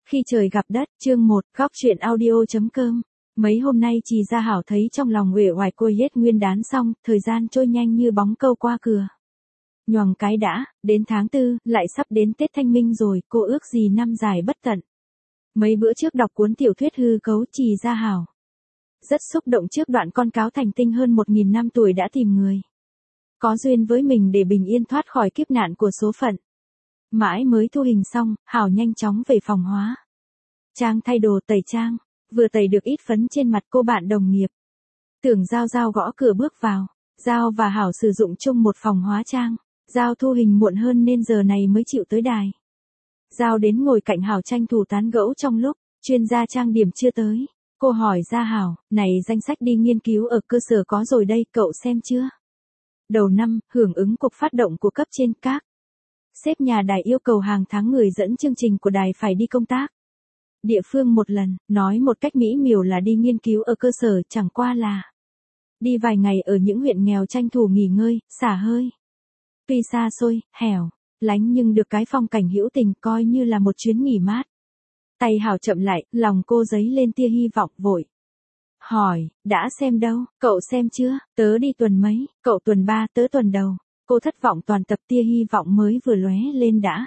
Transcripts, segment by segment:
Khi trời gặp đất, chương 1, góc truyện audio.com. Mấy hôm nay Trì Gia Hảo thấy trong lòng uể oải cô hết nguyên đán xong, thời gian trôi nhanh như bóng câu qua cửa. Nhoằng cái đã, đến tháng 4, lại sắp đến Tết Thanh Minh rồi, cô ước gì năm dài bất tận. Mấy bữa trước đọc cuốn tiểu thuyết hư cấu Trì Gia Hảo. Rất xúc động trước đoạn con cáo thành tinh hơn 1.000 năm tuổi đã tìm người. Có duyên với mình để bình yên thoát khỏi kiếp nạn của số phận. Mãi mới thu hình xong, Hảo nhanh chóng về phòng hóa trang thay đồ tẩy trang, vừa tẩy được ít phấn trên mặt cô bạn đồng nghiệp. Tưởng Giao gõ cửa bước vào, Giao và Hảo sử dụng chung một phòng hóa trang, Giao thu hình muộn hơn nên giờ này mới chịu tới đài. Giao đến ngồi cạnh Hảo tranh thủ tán gẫu trong lúc, chuyên gia trang điểm chưa tới. Cô hỏi Gia Hảo, này danh sách đi nghiên cứu ở cơ sở có rồi đây, cậu xem chưa? Đầu năm, hưởng ứng cuộc phát động của cấp trên các sếp nhà đài yêu cầu hàng tháng người dẫn chương trình của đài phải đi công tác địa phương một lần, nói một cách mỹ miều là đi nghiên cứu ở cơ sở, chẳng qua là đi vài ngày ở những huyện nghèo tranh thủ nghỉ ngơi, xả hơi. Tuy xa xôi, hẻo lánh nhưng được cái phong cảnh hữu tình coi như là một chuyến nghỉ mát. Tay Hảo chậm lại, lòng cô dấy lên tia hy vọng vội. Hỏi, đã xem đâu, cậu xem chưa? Tớ đi tuần mấy, cậu tuần 3, tớ tuần đầu. Cô thất vọng toàn tập, tia hy vọng mới vừa lóe lên đã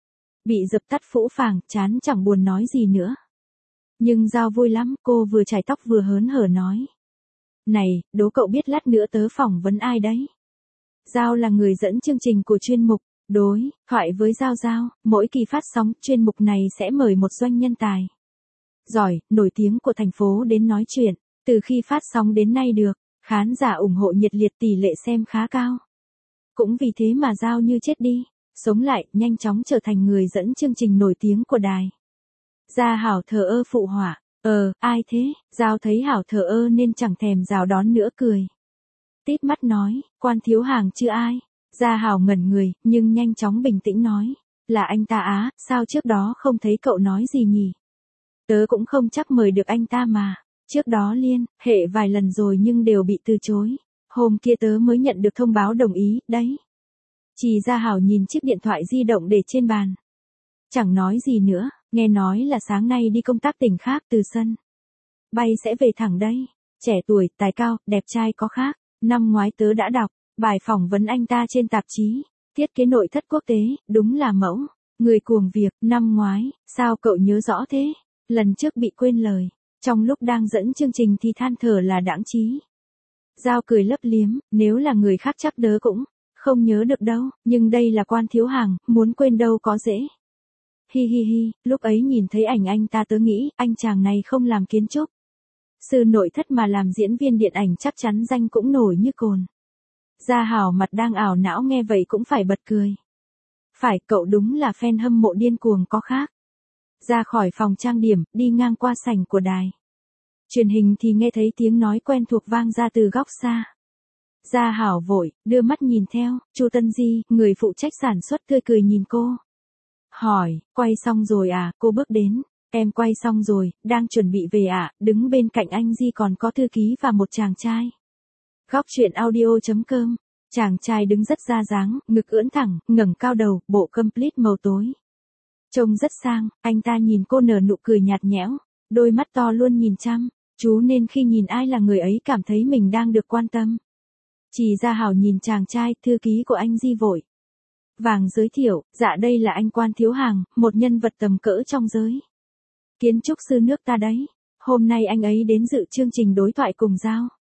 bị dập tắt phũ phàng, chán chẳng buồn nói gì nữa. Nhưng Giao vui lắm, cô vừa chải tóc vừa hớn hở nói. Này, đố cậu biết lát nữa tớ phỏng vấn ai đấy? Giao là người dẫn chương trình của chuyên mục đối thoại với Giao, mỗi kỳ phát sóng chuyên mục này sẽ mời một doanh nhân tài giỏi, nổi tiếng của thành phố đến nói chuyện. Từ khi phát sóng đến nay được khán giả ủng hộ nhiệt liệt, tỷ lệ xem khá cao. Cũng vì thế mà Giao như chết đi, sống lại, nhanh chóng trở thành người dẫn chương trình nổi tiếng của đài. Gia Hảo thờ ơ phụ họa, ai thế? Giao thấy Hảo thờ ơ nên chẳng thèm rào đón nữa, cười tít mắt nói, Quan Thiếu Hàng chứ ai? Gia Hảo ngẩn người, nhưng nhanh chóng bình tĩnh nói, là anh ta á, sao trước đó không thấy cậu nói gì nhỉ? Tớ cũng không chắc mời được anh ta mà, trước đó liên hệ vài lần rồi nhưng đều bị từ chối. Hôm kia tớ mới nhận được thông báo đồng ý, đấy. Trì Gia Hảo nhìn chiếc điện thoại di động để trên bàn. Chẳng nói gì nữa, nghe nói là sáng nay đi công tác tỉnh khác, từ sân bay sẽ về thẳng đây. Trẻ tuổi, tài cao, đẹp trai có khác. Năm ngoái tớ đã đọc bài phỏng vấn anh ta trên tạp chí Thiết kế nội thất quốc tế, đúng là mẫu người cuồng việc. Năm ngoái, sao cậu nhớ rõ thế? Lần trước bị quên lời, trong lúc đang dẫn chương trình thì than thở là đãng trí. Giao cười lấp liếm, nếu là người khác chắc tớ cũng không nhớ được đâu, nhưng đây là Quan Thiếu Hàng, muốn quên đâu có dễ. Hi, lúc ấy nhìn thấy ảnh anh ta tớ nghĩ, anh chàng này không làm kiến trúc sư nội thất mà làm diễn viên điện ảnh chắc chắn danh cũng nổi như cồn. Gia Hảo mặt đang ảo não nghe vậy cũng phải bật cười. Phải, cậu đúng là fan hâm mộ điên cuồng có khác. Ra khỏi phòng trang điểm, đi ngang qua sảnh của đài truyền hình thì nghe thấy tiếng nói quen thuộc vang ra từ góc xa. Gia Hảo vội đưa mắt nhìn theo, Chu Tân Di, người phụ trách sản xuất, tươi cười nhìn cô. Hỏi, quay xong rồi à? Cô bước đến, em quay xong rồi, đang chuẩn bị về ạ. Đứng bên cạnh anh Di còn có thư ký và một chàng trai. Góc truyện audio.com. Chàng trai đứng rất ra dáng, ngực ưỡn thẳng, ngẩng cao đầu, bộ complete màu tối. Trông rất sang, anh ta nhìn cô nở nụ cười nhạt nhẽo, đôi mắt to luôn nhìn chăm chú nên khi nhìn ai là người ấy cảm thấy mình đang được quan tâm. Trì Gia Hảo nhìn chàng trai, thư ký của anh Di vội vàng giới thiệu, dạ đây là anh Quan Thiếu Hàng, một nhân vật tầm cỡ trong giới kiến trúc sư nước ta đấy. Hôm nay anh ấy đến dự chương trình đối thoại cùng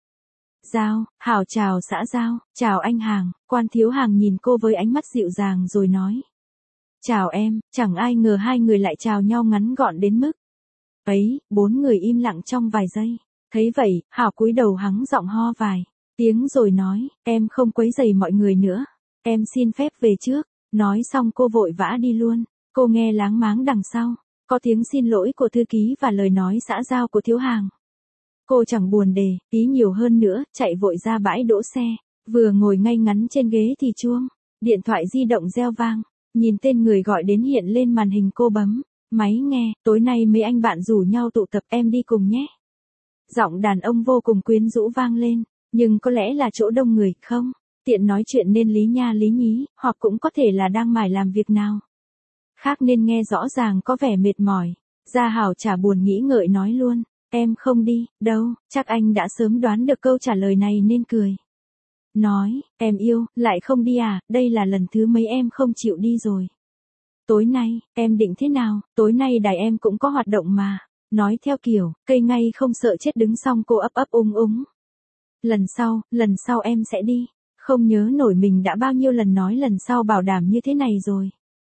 Giao. Hảo chào xã Giao, chào anh Hàng. Quan Thiếu Hàng nhìn cô với ánh mắt dịu dàng rồi nói. Chào em, chẳng ai ngờ hai người lại chào nhau ngắn gọn đến mức ấy. Bốn người im lặng trong vài giây. Thấy vậy, Hảo cúi đầu hắng giọng ho vài tiếng rồi nói, em không quấy rầy mọi người nữa. Em xin phép về trước. Nói xong cô vội vã đi luôn. Cô nghe láng máng đằng sau có tiếng xin lỗi của thư ký và lời nói xã giao của Thiếu Hàng. Cô chẳng buồn đề ý nhiều hơn nữa, chạy vội ra bãi đỗ xe. Vừa ngồi ngay ngắn trên ghế thì chuông điện thoại di động reo vang. Nhìn tên người gọi đến hiện lên màn hình, cô bấm máy nghe. Tối nay mấy anh bạn rủ nhau tụ tập, em đi cùng nhé. Giọng đàn ông vô cùng quyến rũ vang lên. Nhưng có lẽ là chỗ đông người, không tiện nói chuyện nên lý nha lý nhí, hoặc cũng có thể là đang mải làm việc nào khác nên nghe rõ ràng có vẻ mệt mỏi. Gia Hảo chả buồn nghĩ ngợi nói luôn, em không đi, đâu, chắc anh đã sớm đoán được câu trả lời này nên cười. Nói, em yêu, lại không đi à, đây là lần thứ mấy em không chịu đi rồi. Tối nay, em định thế nào, tối nay đài em cũng có hoạt động mà. Nói theo kiểu, cây ngay không sợ chết đứng xong cô ấp ấp úng úng. Lần sau em sẽ đi. Không nhớ nổi mình đã bao nhiêu lần nói lần sau bảo đảm như thế này rồi.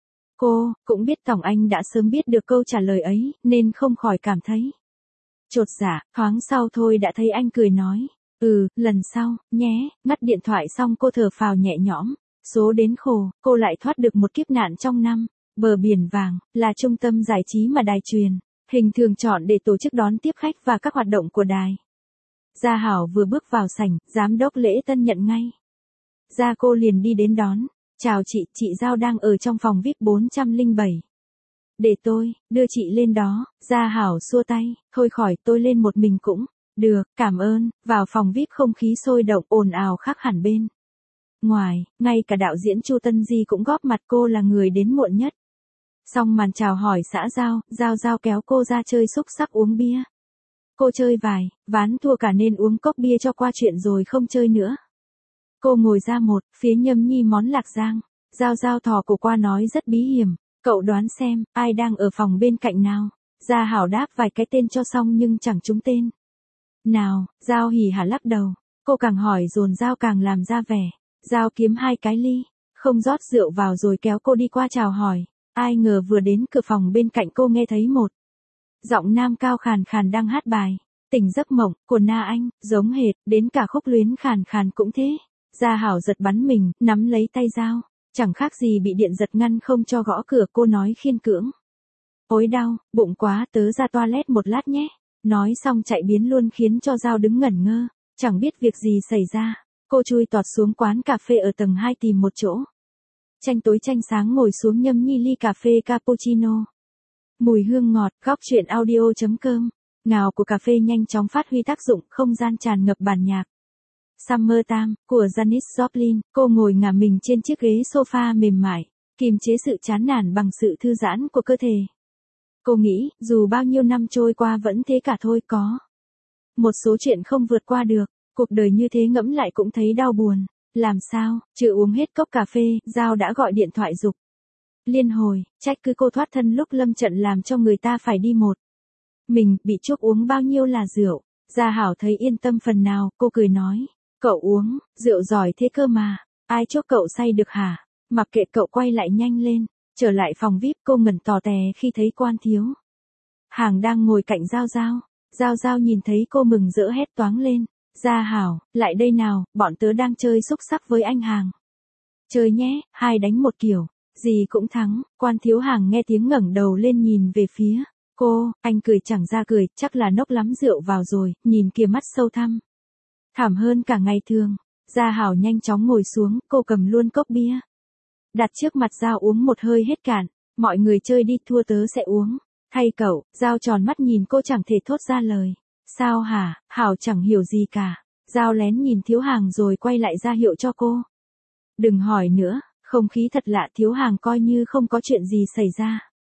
Cô, cũng biết Tổng Anh đã sớm biết được câu trả lời ấy, nên không khỏi cảm thấy chột dạ, thoáng sau thôi đã thấy anh cười nói. Lần sau, nhé, ngắt điện thoại xong cô thở phào nhẹ nhõm. Số đến khổ, cô lại thoát được một kiếp nạn trong năm. Bờ Biển Vàng, là trung tâm giải trí mà đài truyền hình thường chọn để tổ chức đón tiếp khách và các hoạt động của đài. Gia Hảo vừa bước vào sảnh, giám đốc Lễ Tân nhận ngay. Gia cô liền đi đến đón. Chào chị Giao đang ở trong phòng VIP 407. Để tôi, đưa chị lên đó. Gia Hảo xua tay, thôi khỏi tôi lên một mình cũng. Được, cảm ơn. Vào phòng VIP không khí sôi động ồn ào khác hẳn bên ngoài, ngay cả đạo diễn Chu Tân Di cũng góp mặt, cô là người đến muộn nhất. Xong màn chào hỏi xã Giao, Giao kéo cô ra chơi xúc xắc uống bia. Cô chơi vài ván thua cả nên uống cốc bia cho qua chuyện rồi không chơi nữa. Cô ngồi ra một phía nhâm nhi món lạc giang. Giao thò cổ qua nói rất bí hiểm. Cậu đoán xem, ai đang ở phòng bên cạnh nào? Gia Hảo đáp vài cái tên cho xong nhưng chẳng trúng tên. Nào, Giao hỉ hả lắc đầu. Cô càng hỏi dồn Giao càng làm ra vẻ. Giao kiếm 2 cái ly, không rót rượu vào rồi kéo cô đi qua chào hỏi. Ai ngờ vừa đến cửa phòng bên cạnh cô nghe thấy một giọng nam cao khàn khàn đang hát bài Tỉnh Giấc Mộng của Na Anh, giống hệt, đến cả khúc luyến khàn khàn cũng thế. Gia Hảo giật bắn mình, nắm lấy tay Giao, chẳng khác gì bị điện giật ngăn không cho gõ cửa. Cô nói khiên cưỡng. Ôi đau, bụng quá, tớ ra toilet một lát nhé. Nói xong chạy biến luôn khiến cho Giao đứng ngẩn ngơ, chẳng biết việc gì xảy ra. Cô chui tọt xuống quán cà phê ở tầng 2 tìm một chỗ. Tranh tối tranh sáng ngồi xuống nhâm nhi ly cà phê cappuccino. Mùi hương ngọt, góc chuyện audio.com. Ngào của cà phê nhanh chóng phát huy tác dụng, không gian tràn ngập bản nhạc Summertime của Janis Joplin. Cô ngồi ngả mình trên chiếc ghế sofa mềm mại, kiềm chế sự chán nản bằng sự thư giãn của cơ thể. Cô nghĩ, dù bao nhiêu năm trôi qua vẫn thế cả thôi, có một số chuyện không vượt qua được. Cuộc đời như thế ngẫm lại cũng thấy đau buồn. Làm sao, chưa uống hết cốc cà phê, Giao đã gọi điện thoại giục liên hồi, trách cứ cô thoát thân lúc lâm trận làm cho người ta phải đi một mình, bị chuốc uống bao nhiêu là rượu. Gia Hảo thấy yên tâm phần nào, cô cười nói, cậu uống rượu giỏi thế cơ mà, ai chuốc cậu say được hả? Mặc kệ cậu, quay lại nhanh lên. Trở lại phòng VIP, cô ngẩn tò tè khi thấy Quan Thiếu Hàng đang ngồi cạnh Giao nhìn thấy cô mừng rỡ hét toáng lên. Gia Hảo, lại đây nào, bọn tớ đang chơi xúc xắc với anh Hàng. Chơi nhé, 2 đánh 1 kiểu, gì cũng thắng. Quan Thiếu Hàng nghe tiếng ngẩng đầu lên nhìn về phía cô, anh cười chẳng ra cười, chắc là nốc lắm rượu vào rồi, nhìn kìa mắt sâu thăm thẳm hơn cả ngày thường. Gia Hảo nhanh chóng ngồi xuống, cô cầm luôn cốc bia đặt trước mặt Giao uống một hơi hết cạn. Mọi người chơi đi, thua tớ sẽ uống thay cậu. Giao tròn mắt nhìn cô chẳng thể thốt ra lời. Sao hả? Hảo chẳng hiểu gì cả. Giao lén nhìn Thiếu Hàng rồi quay lại ra hiệu cho cô. Đừng hỏi nữa, không khí thật lạ. Thiếu Hàng coi như không có chuyện gì xảy ra.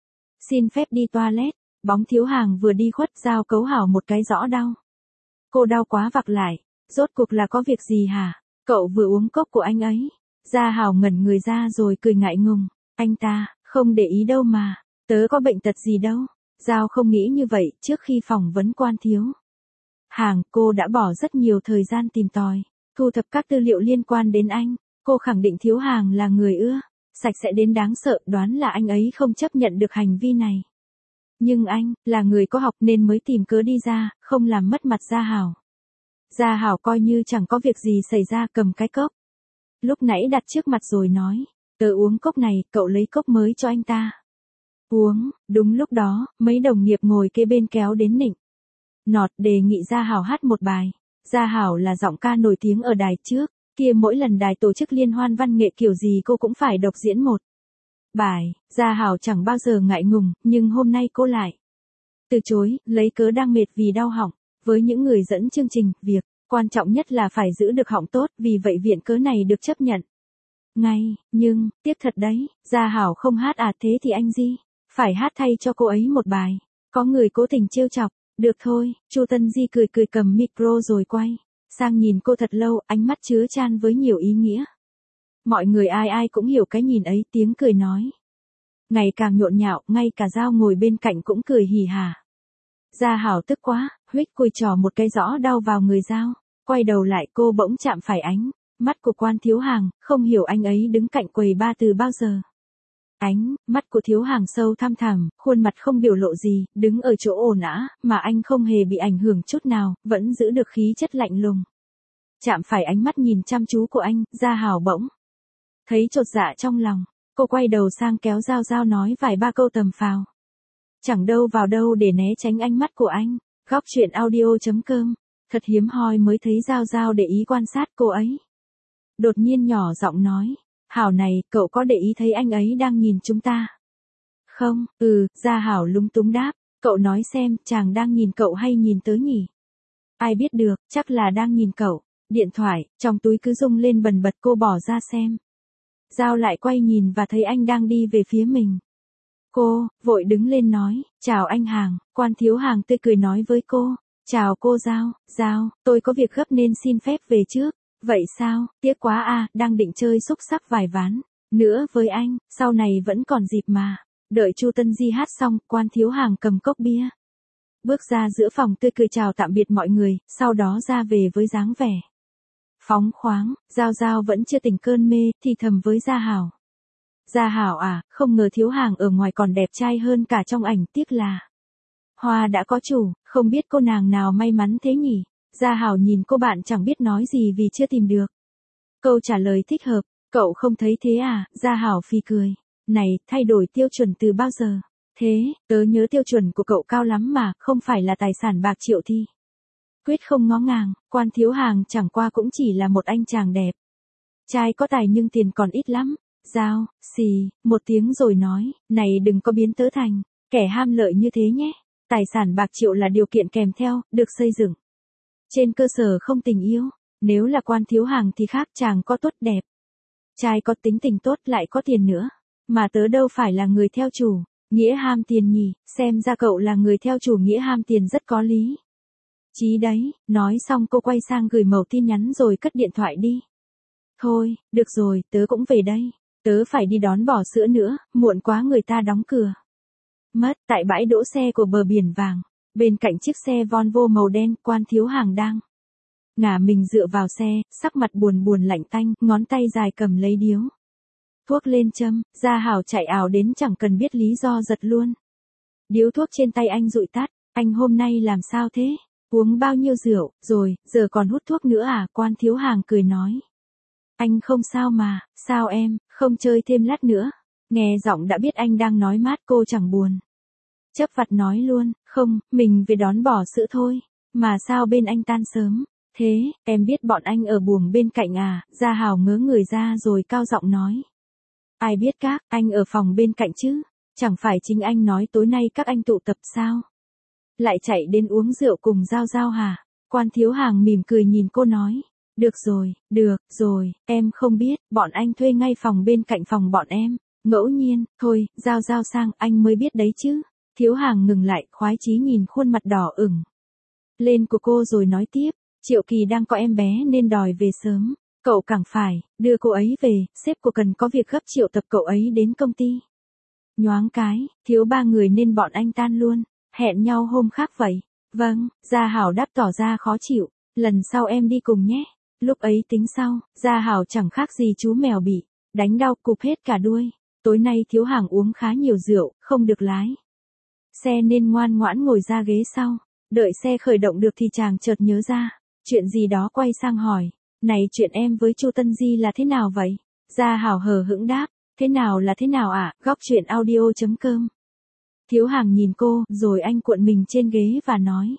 Xin phép đi toilet. Bóng Thiếu Hàng vừa đi khuất, Giao cấu Hảo một cái rõ đau. Cô đau quá vặc lại. Rốt cuộc là có việc gì hả? Cậu vừa uống cốc của anh ấy. Gia Hảo ngẩn người ra rồi cười ngại ngùng. Anh ta, không để ý đâu mà. Tớ có bệnh tật gì đâu. Giao không nghĩ như vậy. Trước khi phỏng vấn Quan Thiếu Hàng, cô đã bỏ rất nhiều thời gian tìm tòi, thu thập các tư liệu liên quan đến anh. Cô khẳng định Thiếu Hàng là người sạch sẽ đến đáng sợ, đoán là anh ấy không chấp nhận được hành vi này. Nhưng anh, là người có học nên mới tìm cớ đi ra, không làm mất mặt Gia Hảo. Gia Hảo coi như chẳng có việc gì xảy ra, cầm cái cốc lúc nãy đặt trước mặt rồi nói, tớ uống cốc này, cậu lấy cốc mới cho anh ta uống. Đúng lúc đó, mấy đồng nghiệp ngồi kế bên kéo đến nịnh nọt đề nghị Gia Hảo hát một bài. Gia Hảo là giọng ca nổi tiếng ở đài trước kia, mỗi lần đài tổ chức liên hoan văn nghệ kiểu gì cô cũng phải độc diễn một bài. Gia Hảo chẳng bao giờ ngại ngùng, nhưng hôm nay cô lại từ chối, lấy cớ đang mệt vì đau họng. Với những người dẫn chương trình, việc quan trọng nhất là phải giữ được họng tốt, vì vậy viện cớ này được chấp nhận ngay. Nhưng, tiếc thật đấy, Gia Hảo không hát à, thế thì anh Di phải hát thay cho cô ấy một bài. Có người cố tình trêu chọc. Được thôi, Chu Tân Di cười cười cầm micro rồi quay sang nhìn cô thật lâu, ánh mắt chứa chan với nhiều ý nghĩa. Mọi người ai ai cũng hiểu cái nhìn ấy, tiếng cười nói. Ngày càng nhộn nhạo, ngay cả Giao ngồi bên cạnh cũng cười hì hả. Gia Hảo tức quá, huých cùi trò một cái rõ đau vào người Giao. Quay đầu lại cô bỗng chạm phải ánh mắt của Quan Thiếu Hàng, không hiểu anh ấy đứng cạnh quầy ba từ bao giờ. Ánh mắt của Thiếu Hàng sâu thăm thẳm, khuôn mặt không biểu lộ gì, đứng ở chỗ ồn ào, mà anh không hề bị ảnh hưởng chút nào, vẫn giữ được khí chất lạnh lùng. Chạm phải ánh mắt nhìn chăm chú của anh, Gia Hảo bỗng thấy chột dạ trong lòng. Cô quay đầu sang kéo Giao Giao nói vài ba câu tầm phào. Chẳng đâu vào đâu để né tránh ánh mắt của anh. Góc chuyện audio.com. Thật hiếm hoi mới thấy Giao Giao để ý quan sát cô ấy. Đột nhiên nhỏ giọng nói. Hảo này, cậu có để ý thấy anh ấy đang nhìn chúng ta? Không, Gia Hảo lúng túng đáp. Cậu nói xem, chàng đang nhìn cậu hay nhìn tớ nhỉ? Ai biết được, chắc là đang nhìn cậu. Điện thoại, trong túi cứ rung lên bần bật, cô bỏ ra xem. Giao lại quay nhìn và thấy anh đang đi về phía mình. Cô, vội đứng lên nói, chào anh Hàng. Quan Thiếu Hàng tươi cười nói với cô. Chào cô Giao, Giao, tôi có việc gấp nên xin phép về trước. Vậy sao, tiếc quá à, đang định chơi xúc xắc vài ván nữa với anh, sau này vẫn còn dịp mà. Đợi Chu Tân Di hát xong, Quan Thiếu Hàng cầm cốc bia. Bước ra giữa phòng tươi cười chào tạm biệt mọi người, sau đó ra về với dáng vẻ phóng khoáng. Giao Giao vẫn chưa tỉnh cơn mê, thì thầm với Gia Hảo. Gia Hảo à, không ngờ Thiếu Hàng ở ngoài còn đẹp trai hơn cả trong ảnh, tiếc là hoa đã có chủ, không biết cô nàng nào may mắn thế nhỉ? Gia Hảo nhìn cô bạn chẳng biết nói gì vì chưa tìm được câu trả lời thích hợp. Cậu không thấy thế à? Gia Hảo phì cười. Này, thay đổi tiêu chuẩn từ bao giờ? Thế, tớ nhớ tiêu chuẩn của cậu cao lắm mà, không phải là tài sản bạc triệu thì quyết không ngó ngàng. Quan Thiếu Hàng chẳng qua cũng chỉ là một anh chàng đẹp trai có tài nhưng tiền còn ít lắm. Giao, xì, một tiếng rồi nói, này đừng có biến tớ thành kẻ ham lợi như thế nhé. Tài sản bạc triệu là điều kiện kèm theo, được xây dựng trên cơ sở không tình yêu. Nếu là Quan Thiếu Hàng thì khác, chàng có tốt đẹp trai, có tính tình tốt, lại có tiền nữa. Mà tớ đâu phải là người theo chủ nghĩa ham tiền nhỉ, xem ra cậu là người theo chủ nghĩa ham tiền rất có lý. Chí đấy, nói xong cô quay sang gửi mẩu tin nhắn rồi cất điện thoại đi. Thôi, được rồi, tớ cũng về đây. Tớ phải đi đón bò sữa nữa, muộn quá người ta đóng cửa mất. Tại bãi đỗ xe của bờ biển vàng, bên cạnh chiếc xe Volvo màu đen, Quan Thiếu Hàng đang ngả mình dựa vào xe, sắc mặt buồn buồn lạnh tanh, ngón tay dài cầm lấy điếu thuốc lên châm. Gia Hảo chạy ảo đến chẳng cần biết lý do giật luôn điếu thuốc trên tay anh dụi tắt. Anh hôm nay làm sao thế? Uống bao nhiêu rượu rồi, giờ còn hút thuốc nữa à? Quan Thiếu Hàng cười nói. Anh không sao mà, sao em, không chơi thêm lát nữa? Nghe giọng đã biết anh đang nói mát, cô chẳng buồn chấp vặt nói luôn, không, mình về đón bò sữa thôi. Mà sao bên anh tan sớm thế? Em biết bọn anh ở buồng bên cạnh à? Gia Hảo ngớ người ra rồi cao giọng nói. Ai biết các anh ở phòng bên cạnh chứ? Chẳng phải chính anh nói tối nay các anh tụ tập sao? Lại chạy đến uống rượu cùng Giao Giao hả? Quan Thiếu Hàng mỉm cười nhìn cô nói. Được rồi, em không biết, bọn anh thuê ngay phòng bên cạnh phòng bọn em. Ngẫu nhiên, thôi, Giao Giao sang, anh mới biết đấy chứ. Thiếu Hàng ngừng lại, khoái chí nhìn khuôn mặt đỏ ửng lên của cô rồi nói tiếp. Triệu Kỳ đang có em bé nên đòi về sớm. Cậu càng phải đưa cô ấy về, sếp cô cần có việc gấp triệu tập cậu ấy đến công ty. Nhoáng cái, thiếu 3 người nên bọn anh tan luôn. Hẹn nhau hôm khác vậy. Vâng, Gia Hảo đáp tỏ ra khó chịu. Lần sau em đi cùng nhé. Lúc ấy tính sau. Gia Hảo chẳng khác gì chú mèo bị đánh đau cụp hết cả đuôi. Tối nay Thiếu Hàng uống khá nhiều rượu, không được lái xe nên ngoan ngoãn ngồi ra ghế sau. Đợi xe khởi động được thì chàng chợt nhớ ra chuyện gì đó, quay sang hỏi. Này, chuyện em với Chu Tân Di là thế nào vậy? Gia Hảo hờ hững đáp. Thế nào là thế nào ạ? Góc chuyện audio.com. Thiếu Hàng nhìn cô, rồi anh cuộn mình trên ghế và nói.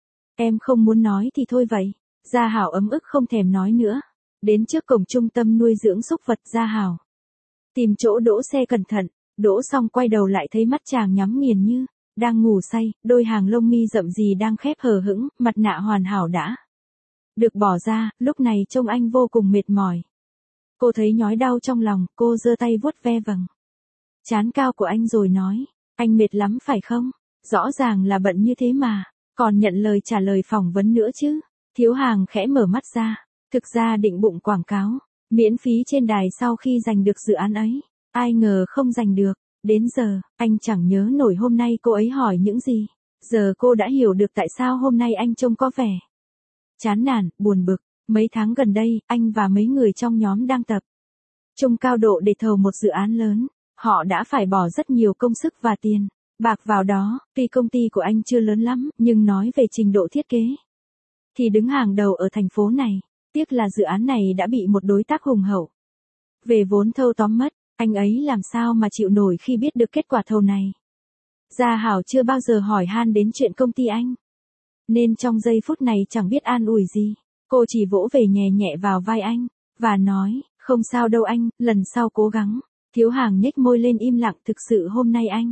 Em không muốn nói thì thôi vậy. Gia Hảo ấm ức không thèm nói nữa. Đến trước cổng trung tâm nuôi dưỡng súc vật, Gia Hảo tìm chỗ đỗ xe cẩn thận. Đỗ xong quay đầu lại thấy mắt chàng nhắm nghiền như đang ngủ say, đôi hàng lông mi rậm rì đang khép hờ hững, mặt nạ hoàn hảo đã được bỏ ra, lúc này trông anh vô cùng mệt mỏi. Cô thấy nhói đau trong lòng, cô giơ tay vuốt ve vầng trán cao của anh rồi nói. Anh mệt lắm phải không? Rõ ràng là bận như thế mà, còn nhận lời trả lời phỏng vấn nữa chứ. Thiếu Hàng khẽ mở mắt ra, thực ra định bụng quảng cáo, miễn phí trên đài sau khi giành được dự án ấy. Ai ngờ không giành được, đến giờ, anh chẳng nhớ nổi hôm nay cô ấy hỏi những gì. Giờ cô đã hiểu được tại sao hôm nay anh trông có vẻ chán nản, buồn bực. Mấy tháng gần đây, anh và mấy người trong nhóm đang tập trung cao độ để thầu một dự án lớn. Họ đã phải bỏ rất nhiều công sức và tiền bạc vào đó. Tuy công ty của anh chưa lớn lắm, nhưng nói về trình độ thiết kế thì đứng hàng đầu ở thành phố này. Tiếc là dự án này đã bị một đối tác hùng hậu về vốn thâu tóm mất. Anh ấy làm sao mà chịu nổi khi biết được kết quả thầu này. Gia Hảo chưa bao giờ hỏi han đến chuyện công ty anh, nên trong giây phút này chẳng biết an ủi gì. Cô chỉ vỗ về nhẹ nhẹ vào vai anh, và nói, không sao đâu anh, lần sau cố gắng. Thiếu Hàng nhếch môi lên im lặng. Thực sự hôm nay anh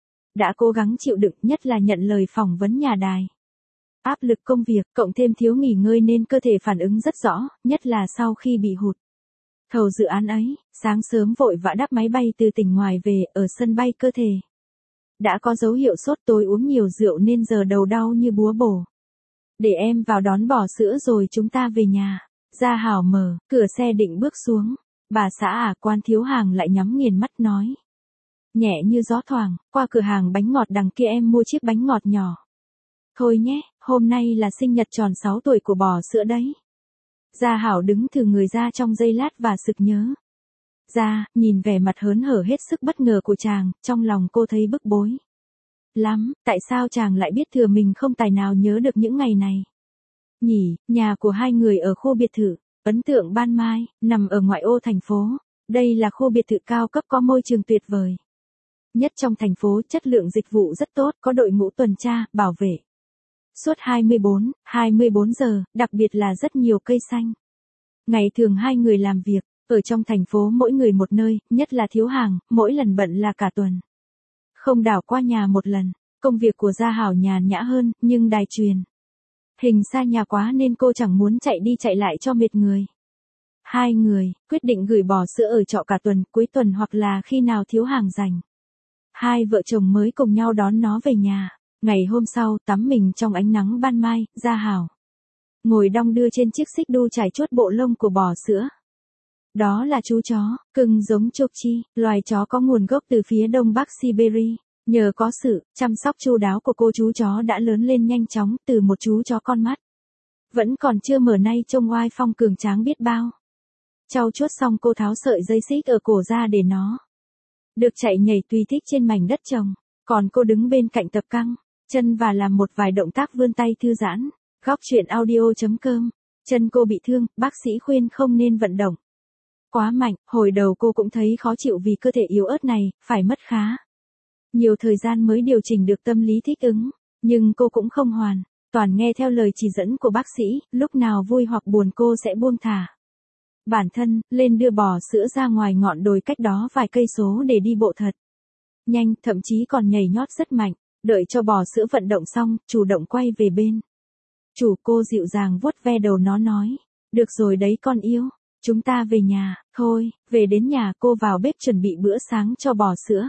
đã cố gắng chịu đựng, nhất là nhận lời phỏng vấn nhà đài. Áp lực công việc, cộng thêm thiếu nghỉ ngơi nên cơ thể phản ứng rất rõ, nhất là sau khi bị hụt thầu dự án ấy. Sáng sớm vội vã đáp máy bay từ tỉnh ngoài về, ở sân bay cơ thể đã có dấu hiệu sốt. Tối uống nhiều rượu nên giờ đầu đau như búa bổ. Để em vào đón bò sữa rồi chúng ta về nhà. Gia Hảo mở cửa xe định bước xuống. Bà xã à? Quan Thiếu Hàng lại nhắm nghiền mắt nói nhẹ như gió thoảng, qua cửa hàng bánh ngọt đằng kia em mua chiếc bánh ngọt nhỏ. Thôi nhé, hôm nay là sinh nhật tròn 6 tuổi của bò sữa đấy. Gia Hảo đứng thừ người ra trong giây lát và sực nhớ ra, nhìn vẻ mặt hớn hở hết sức bất ngờ của chàng, trong lòng cô thấy bức bối lắm. Tại sao chàng lại biết thừa mình không tài nào nhớ được những ngày này nhỉ? Nhà của hai người ở khu biệt thự ấn tượng Ban Mai, nằm ở ngoại ô thành phố. Đây là khu biệt thự cao cấp có môi trường tuyệt vời nhất trong thành phố, chất lượng dịch vụ rất tốt, có đội ngũ tuần tra, bảo vệ suốt 24 giờ, đặc biệt là rất nhiều cây xanh. Ngày thường hai người làm việc ở trong thành phố mỗi người một nơi, nhất là Thiếu Hàng, mỗi lần bận là cả tuần không đảo qua nhà một lần. Công việc của Gia Hảo nhàn nhã hơn, nhưng đài truyền hình xa nhà quá nên cô chẳng muốn chạy đi chạy lại cho mệt người. Hai người quyết định gửi bò sữa ở trọ cả tuần, cuối tuần hoặc là khi nào Thiếu Hàng rảnh, hai vợ chồng mới cùng nhau đón nó về nhà. Ngày hôm sau, tắm mình trong ánh nắng ban mai, Gia Hảo ngồi đong đưa trên chiếc xích đu trải chuốt bộ lông của bò sữa. Đó là chú chó cưng giống Chokchi, loài chó có nguồn gốc từ phía đông bắc Siberia. Nhờ có sự chăm sóc chu đáo của cô, chú chó đã lớn lên nhanh chóng, từ một chú chó con mắt vẫn còn chưa mở nay trông oai phong cường tráng biết bao. Trau chuốt xong, cô tháo sợi dây xích ở cổ ra để nó được chạy nhảy tùy thích trên mảnh đất trồng. Còn cô đứng bên cạnh tập căng chân và làm một vài động tác vươn tay thư giãn. Góc truyện audio.com. Chân cô bị thương, bác sĩ khuyên không nên vận động quá mạnh. Hồi đầu cô cũng thấy khó chịu vì cơ thể yếu ớt này, phải mất khá nhiều thời gian mới điều chỉnh được tâm lý thích ứng. Nhưng cô cũng không hoàn toàn nghe theo lời chỉ dẫn của bác sĩ, lúc nào vui hoặc buồn cô sẽ buông thả bản thân, lên đưa bò sữa ra ngoài ngọn đồi cách đó vài cây số để đi bộ thật nhanh, thậm chí còn nhảy nhót rất mạnh. Đợi cho bò sữa vận động xong, chủ động quay về bên chủ. Cô dịu dàng vuốt ve đầu nó nói, được rồi đấy con yêu, chúng ta về nhà thôi. Về đến nhà, cô vào bếp chuẩn bị bữa sáng cho bò sữa.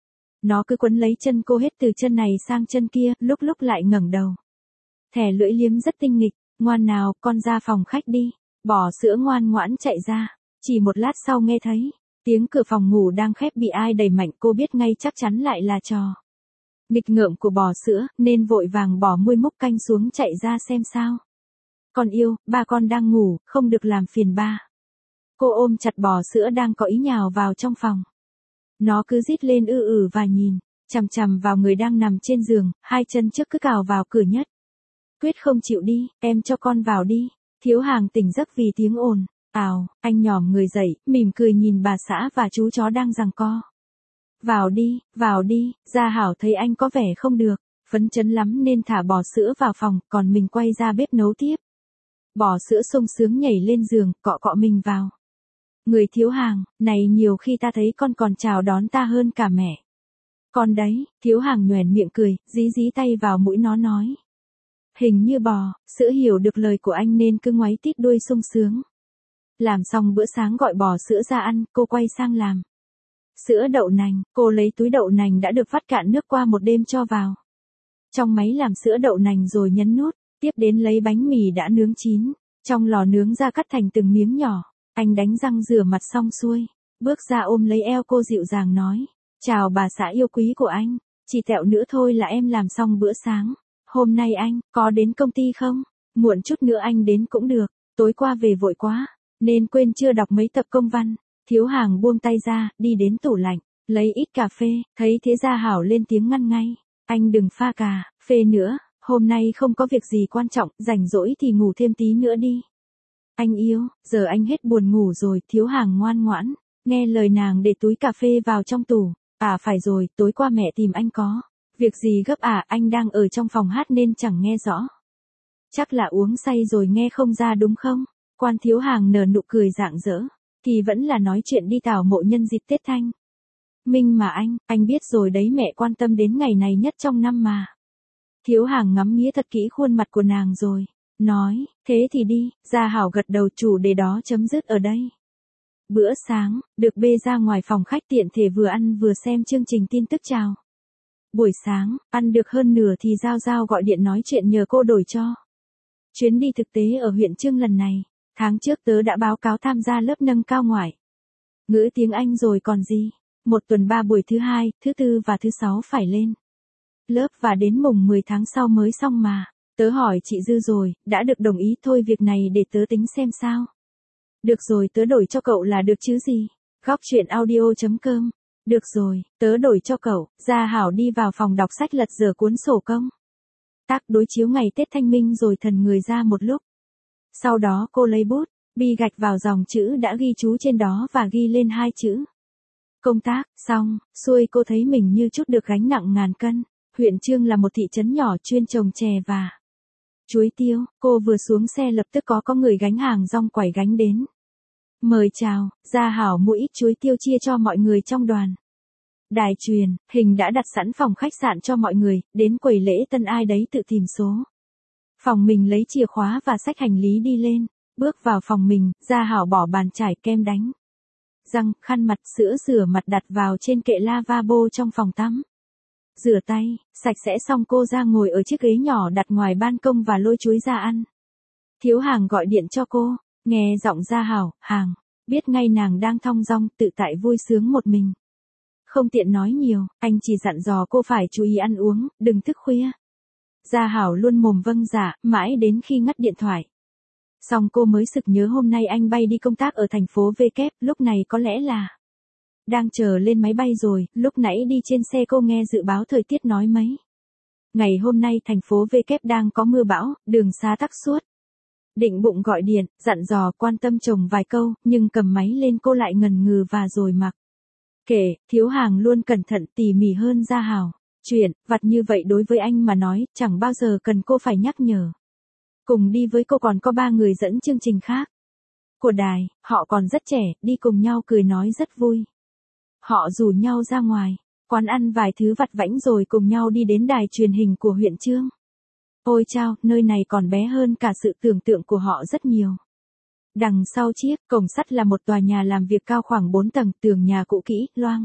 Nó cứ quấn lấy chân cô hết từ chân này sang chân kia, lúc lúc lại ngẩng đầu thè lưỡi liếm rất tinh nghịch. Ngoan nào, con ra phòng khách đi. Bò sữa ngoan ngoãn chạy ra. Chỉ một lát sau nghe thấy tiếng cửa phòng ngủ đang khép bị ai đẩy mạnh. Cô biết ngay chắc chắn lại là trò nghịch ngợm của bò sữa, nên vội vàng bỏ muôi múc canh xuống chạy ra xem sao. Con yêu, ba con đang ngủ, không được làm phiền ba. Cô ôm chặt bò sữa đang có ý nhào vào trong phòng. Nó cứ rít lên và nhìn chằm chằm vào người đang nằm trên giường, hai chân trước cứ cào vào cửa nhất quyết không chịu đi. Em cho con vào đi. Thiếu Hàng tỉnh giấc vì tiếng ồn ào. Anh nhòm người dậy, mỉm cười nhìn bà xã và chú chó đang giằng co. Vào đi, vào đi. Gia Hảo thấy anh có vẻ không được phấn chấn lắm nên thả bò sữa vào phòng, còn mình quay ra bếp nấu tiếp. Bò sữa sung sướng nhảy lên giường, cọ cọ mình vào người Thiếu Hàng. Này, nhiều khi ta thấy con còn chào đón ta hơn cả mẹ con đấy. Thiếu Hàng nhoẻn miệng cười, dí dí tay vào mũi nó nói. Hình như bò sữa hiểu được lời của anh nên cứ ngoáy tít đuôi sung sướng. Làm xong bữa sáng gọi bò sữa ra ăn, cô quay sang làm sữa đậu nành. Cô lấy túi đậu nành đã được vắt cạn nước qua một đêm cho vào trong máy làm sữa đậu nành rồi nhấn nút, tiếp đến lấy bánh mì đã nướng chín, trong lò nướng ra cắt thành từng miếng nhỏ. Anh đánh răng rửa mặt xong xuôi, bước ra ôm lấy eo cô dịu dàng nói, chào bà xã yêu quý của anh, chỉ tẹo nữa thôi là em làm xong bữa sáng. Hôm nay anh có đến công ty không? Muộn chút nữa anh đến cũng được, tối qua về vội quá, nên quên chưa đọc mấy tập công văn. Thiếu Hàng buông tay ra, đi đến tủ lạnh, lấy ít cà phê, thấy thế Gia Hảo lên tiếng ngăn ngay, anh đừng pha cà phê nữa, hôm nay không có việc gì quan trọng, rảnh rỗi thì ngủ thêm tí nữa đi. Anh yêu, giờ anh hết buồn ngủ rồi. Thiếu Hàng ngoan ngoãn, nghe lời nàng để túi cà phê vào trong tủ. À phải rồi, tối qua mẹ tìm anh có việc gì gấp à? Anh đang ở trong phòng hát nên chẳng nghe rõ. Chắc là uống say rồi nghe không ra đúng không? Quan Thiếu Hàng nở nụ cười rạng rỡ, thì vẫn là nói chuyện đi tảo mộ nhân dịp Tết Thanh Minh mà anh biết rồi đấy, mẹ quan tâm đến ngày này nhất trong năm mà. Thiếu Hàng ngắm nghía thật kỹ khuôn mặt của nàng rồi nói, thế thì đi. Gia Hảo gật đầu, chủ đề đó chấm dứt ở đây. Bữa sáng được bê ra ngoài phòng khách, tiện thể vừa ăn vừa xem chương trình tin tức chào buổi sáng. Ăn được hơn nửa thì Giao Giao gọi điện nói chuyện nhờ cô đổi cho chuyến đi thực tế ở huyện Chương lần này. Tháng trước tớ đã báo cáo tham gia lớp nâng cao ngoại ngữ tiếng Anh rồi còn gì. Một tuần 3 buổi, thứ hai, thứ tư và thứ sáu phải lên lớp, và đến mùng 10 tháng sau mới xong mà. Tớ hỏi chị Dư rồi, đã được đồng ý. Thôi việc này để tớ tính xem sao. Được rồi, tớ đổi cho cậu là được chứ gì. Góc chuyện audio.com. Được rồi, tớ đổi cho cậu. Gia Hảo đi vào phòng đọc sách lật dở cuốn sổ công tác đối chiếu ngày Tết Thanh Minh rồi thần người ra một lúc. Sau đó cô lấy bút, bi gạch vào dòng chữ đã ghi chú trên đó và ghi lên 2 chữ công tác. Xong xuôi cô thấy mình như chút được gánh nặng ngàn cân. Huyện Chương là một thị trấn nhỏ chuyên trồng chè và chuối tiêu. Cô vừa xuống xe lập tức có người gánh hàng rong quẩy gánh đến. Mời chào. Gia Hảo mua ít chuối tiêu chia cho mọi người trong đoàn. Đài truyền hình đã đặt sẵn phòng khách sạn cho mọi người, đến quầy lễ tân ai đấy tự tìm số phòng mình, lấy chìa khóa và xách hành lý đi lên. Bước vào phòng mình, Gia Hảo bỏ bàn chải, kem đánh răng, khăn mặt, sữa rửa mặt đặt vào trên kệ lavabo trong phòng tắm. Rửa tay sạch sẽ xong cô ra ngồi ở chiếc ghế nhỏ đặt ngoài ban công và lôi chuối ra ăn. Thiếu Hàng gọi điện cho cô, nghe giọng Gia Hảo, Hàng biết ngay nàng đang thong dong tự tại vui sướng một mình, không tiện nói nhiều. Anh chỉ dặn dò cô phải chú ý ăn uống, đừng thức khuya. Gia Hảo luôn mồm vâng dạ, mãi đến khi ngắt điện thoại xong cô mới sực nhớ hôm nay anh bay đi công tác ở thành phố V kép. Lúc này có lẽ là đang chờ lên máy bay rồi. Lúc nãy đi trên xe cô nghe dự báo thời tiết nói mấy ngày hôm nay thành phố V kép đang có mưa bão, đường xá tắc suốt. Định bụng gọi điện dặn dò quan tâm chồng vài câu, nhưng cầm máy lên cô lại ngần ngừ và rồi mặc kệ. Thiếu Hàng luôn cẩn thận tỉ mỉ hơn Gia Hảo. Chuyện vặt như vậy đối với anh mà nói chẳng bao giờ cần cô phải nhắc nhở. Cùng đi với cô còn có 3 người dẫn chương trình khác của đài, họ còn rất trẻ, đi cùng nhau cười nói rất vui. Họ rủ nhau ra ngoài quán ăn vài thứ vặt vãnh rồi cùng nhau đi đến đài truyền hình của huyện Chương. Ôi chao, nơi này còn bé hơn cả sự tưởng tượng của họ rất nhiều. Đằng sau chiếc cổng sắt là một tòa nhà làm việc cao khoảng 4 tầng, tường nhà cũ kỹ, loang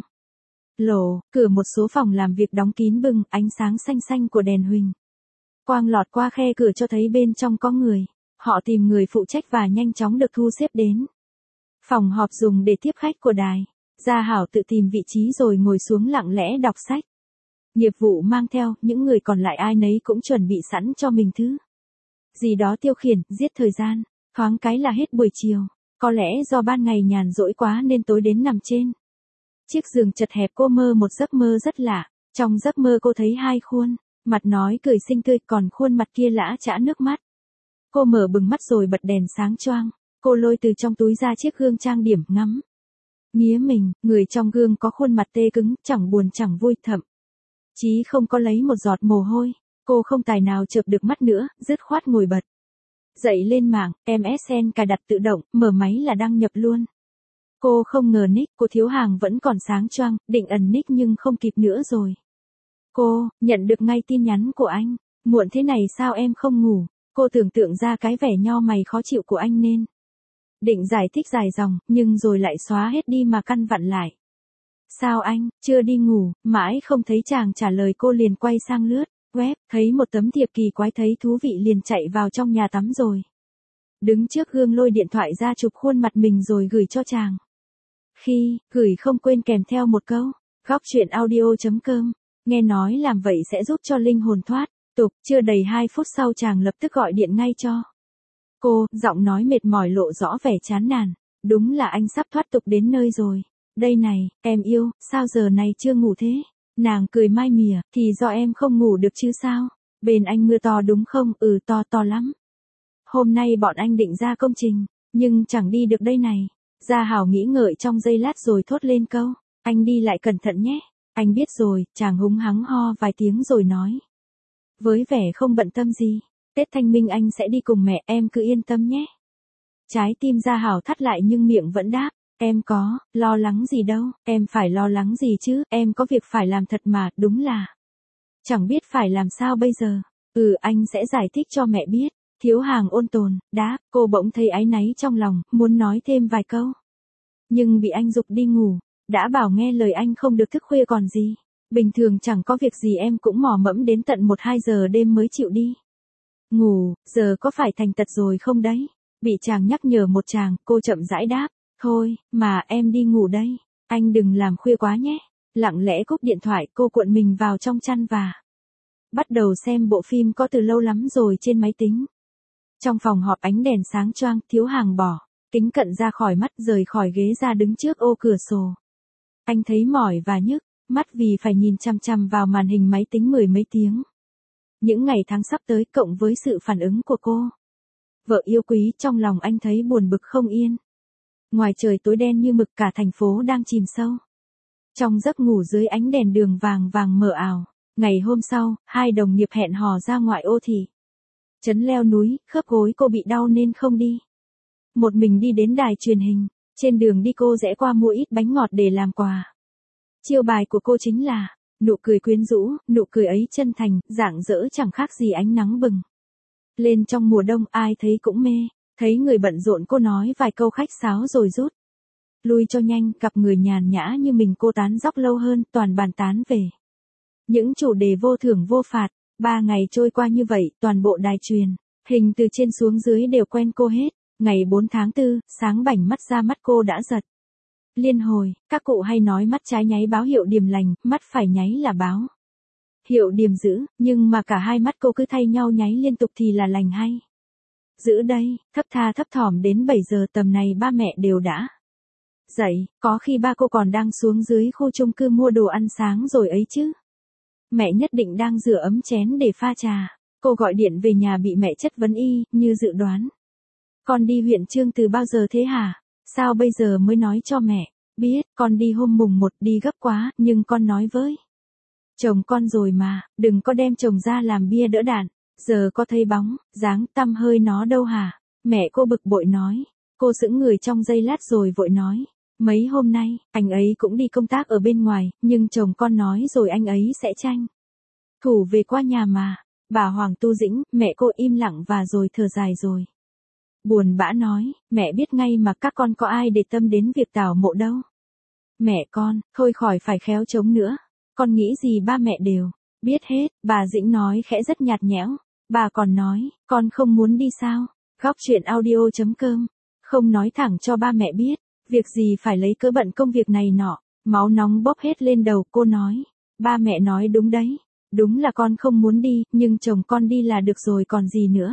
lổ, cửa một số phòng làm việc đóng kín bưng, ánh sáng xanh xanh của đèn huỳnh quang lọt qua khe cửa cho thấy bên trong có người. Họ tìm người phụ trách và nhanh chóng được thu xếp đến phòng họp dùng để tiếp khách của đài. Gia Hảo tự tìm vị trí rồi ngồi xuống lặng lẽ đọc sách. Nghiệp vụ mang theo, những người còn lại ai nấy cũng chuẩn bị sẵn cho mình thứ gì đó tiêu khiển, giết thời gian. Thoáng cái là hết buổi chiều. Có lẽ do ban ngày nhàn rỗi quá nên tối đến nằm trên chiếc giường chật hẹp cô mơ một giấc mơ rất lạ. Trong giấc mơ cô thấy 2 khuôn mặt nói cười xinh tươi, còn khuôn mặt kia lã chã nước mắt. Cô mở bừng mắt rồi bật đèn sáng choang. Cô lôi từ trong túi ra chiếc gương trang điểm, ngắm nghía mình. Người trong gương có khuôn mặt tê cứng, chẳng buồn chẳng vui, thậm chí không có lấy một giọt mồ hôi. Cô không tài nào chợp được mắt nữa, dứt khoát ngồi bật dậy lên mạng, MSN cài đặt tự động, mở máy là đăng nhập luôn. Cô không ngờ nick của Thiếu Hàng vẫn còn sáng choang, định ẩn nick nhưng không kịp nữa rồi. Cô nhận được ngay tin nhắn của anh, muộn thế này sao em không ngủ. Cô tưởng tượng ra cái vẻ nho mày khó chịu của anh nên định giải thích dài dòng, nhưng rồi lại xóa hết đi mà căn vặn lại. Sao anh chưa đi ngủ? Mãi không thấy chàng trả lời cô liền quay sang lướt Web, thấy một tấm thiệp kỳ quái thấy thú vị liền chạy vào trong nhà tắm rồi. Đứng trước gương lôi điện thoại ra chụp khuôn mặt mình rồi gửi cho chàng. Khi, gửi không quên kèm theo một câu, góc chuyện audio.com, nghe nói làm vậy sẽ giúp cho linh hồn thoát tục. Chưa đầy 2 phút sau chàng lập tức gọi điện ngay cho cô, giọng nói mệt mỏi lộ rõ vẻ chán nản. Đúng là anh sắp thoát tục đến nơi rồi. Đây này, em yêu, sao giờ này chưa ngủ thế? Nàng cười mai mỉa, thì do em không ngủ được chứ sao? Bên anh mưa to đúng không? Ừ, to lắm. Hôm nay bọn anh định ra công trình, nhưng chẳng đi được đây này. Gia Hảo nghĩ ngợi trong giây lát rồi thốt lên câu, anh đi lại cẩn thận nhé. Anh biết rồi, chàng húng hắng ho vài tiếng rồi nói. Với vẻ không bận tâm gì, Tết Thanh Minh anh sẽ đi cùng mẹ, em cứ yên tâm nhé. Trái tim Gia Hảo thắt lại nhưng miệng vẫn đáp, em có, lo lắng gì đâu, em phải lo lắng gì chứ, em có việc phải làm thật mà, đúng là. Chẳng biết phải làm sao bây giờ. Anh sẽ giải thích cho mẹ biết. Thiếu Hàng ôn tồn, đáp, cô bỗng thấy áy náy trong lòng, muốn nói thêm vài câu. Nhưng bị anh giục đi ngủ, đã bảo nghe lời anh không được thức khuya còn gì. Bình thường chẳng có việc gì em cũng mò mẫm đến tận 1-2 giờ đêm mới chịu đi ngủ, giờ có phải thành tật rồi không đấy? Bị chàng nhắc nhở một chàng, cô chậm rãi đáp, thôi, mà em đi ngủ đây, anh đừng làm khuya quá nhé. Lặng lẽ cúp điện thoại, cô cuộn mình vào trong chăn và bắt đầu xem bộ phim có từ lâu lắm rồi trên máy tính. Trong phòng họp ánh đèn sáng choang, Thiếu Hàng bỏ kính cận ra khỏi mắt, rời khỏi ghế ra đứng trước ô cửa sổ. Anh thấy mỏi và nhức mắt vì phải nhìn chằm chằm vào màn hình máy tính 10 mấy tiếng. Những ngày tháng sắp tới cộng với sự phản ứng của cô, vợ yêu quý, trong lòng anh thấy buồn bực không yên. Ngoài trời tối đen như mực, cả thành phố đang chìm sâu trong giấc ngủ dưới ánh đèn đường vàng vàng mờ ảo. Ngày hôm sau, 2 đồng nghiệp hẹn hò ra ngoại ô thị trấn leo núi, khớp gối cô bị đau nên không đi. Một mình đi đến đài truyền hình, trên đường đi cô rẽ qua mua ít bánh ngọt để làm quà. Chiêu bài của cô chính là nụ cười quyến rũ, nụ cười ấy chân thành, rạng rỡ chẳng khác gì ánh nắng bừng lên trong mùa đông, ai thấy cũng mê. Thấy người bận rộn cô nói vài câu khách sáo rồi rút lui cho nhanh. Cặp người nhàn nhã như mình cô tán dóc lâu hơn, toàn bàn tán về những chủ đề vô thưởng vô phạt. 3 ngày trôi qua như vậy, toàn bộ đài truyền hình từ trên xuống dưới đều quen cô hết. Ngày 4 tháng 4, sáng bảnh mắt ra mắt cô đã giật liên hồi. Các cụ hay nói mắt trái nháy báo hiệu điềm lành, mắt phải nháy là báo hiệu điềm dữ, nhưng mà cả hai mắt cô cứ thay nhau nháy liên tục thì là lành hay dữ đây. Thấp tha thấp thỏm đến 7 giờ tầm này ba mẹ đều đã dậy, có khi ba cô còn đang xuống dưới khu chung cư mua đồ ăn sáng rồi ấy chứ. Mẹ nhất định đang rửa ấm chén để pha trà. Cô gọi điện về nhà bị mẹ chất vấn y như dự đoán. Con đi huyện Chương từ bao giờ thế hả? Sao bây giờ mới nói cho mẹ biết? Con đi hôm mùng 1, đi gấp quá, nhưng con nói với chồng con rồi mà, đừng có đem chồng ra làm bia đỡ đạn. Giờ có thấy bóng dáng tăm hơi nó đâu hả? Mẹ cô bực bội nói. Cô sững người trong giây lát rồi vội nói. Mấy hôm nay, anh ấy cũng đi công tác ở bên ngoài, nhưng chồng con nói rồi anh ấy sẽ tranh thủ về qua nhà mà. Bà Hoàng Tu Dĩnh, mẹ cô im lặng và rồi thở dài rồi buồn bã nói, mẹ biết ngay mà các con có ai để tâm đến việc tảo mộ đâu. Mẹ con, thôi khỏi phải khéo chống nữa. Con nghĩ gì ba mẹ đều biết hết. Bà Dĩnh nói khẽ rất nhạt nhẽo. Bà còn nói, con không muốn đi sao? Góc chuyện audio.com. Không nói thẳng cho ba mẹ biết. Việc gì phải lấy cớ bận công việc này nọ. Máu nóng bốc hết lên đầu, cô nói. Ba mẹ nói đúng đấy. Đúng là con không muốn đi, nhưng chồng con đi là được rồi còn gì nữa.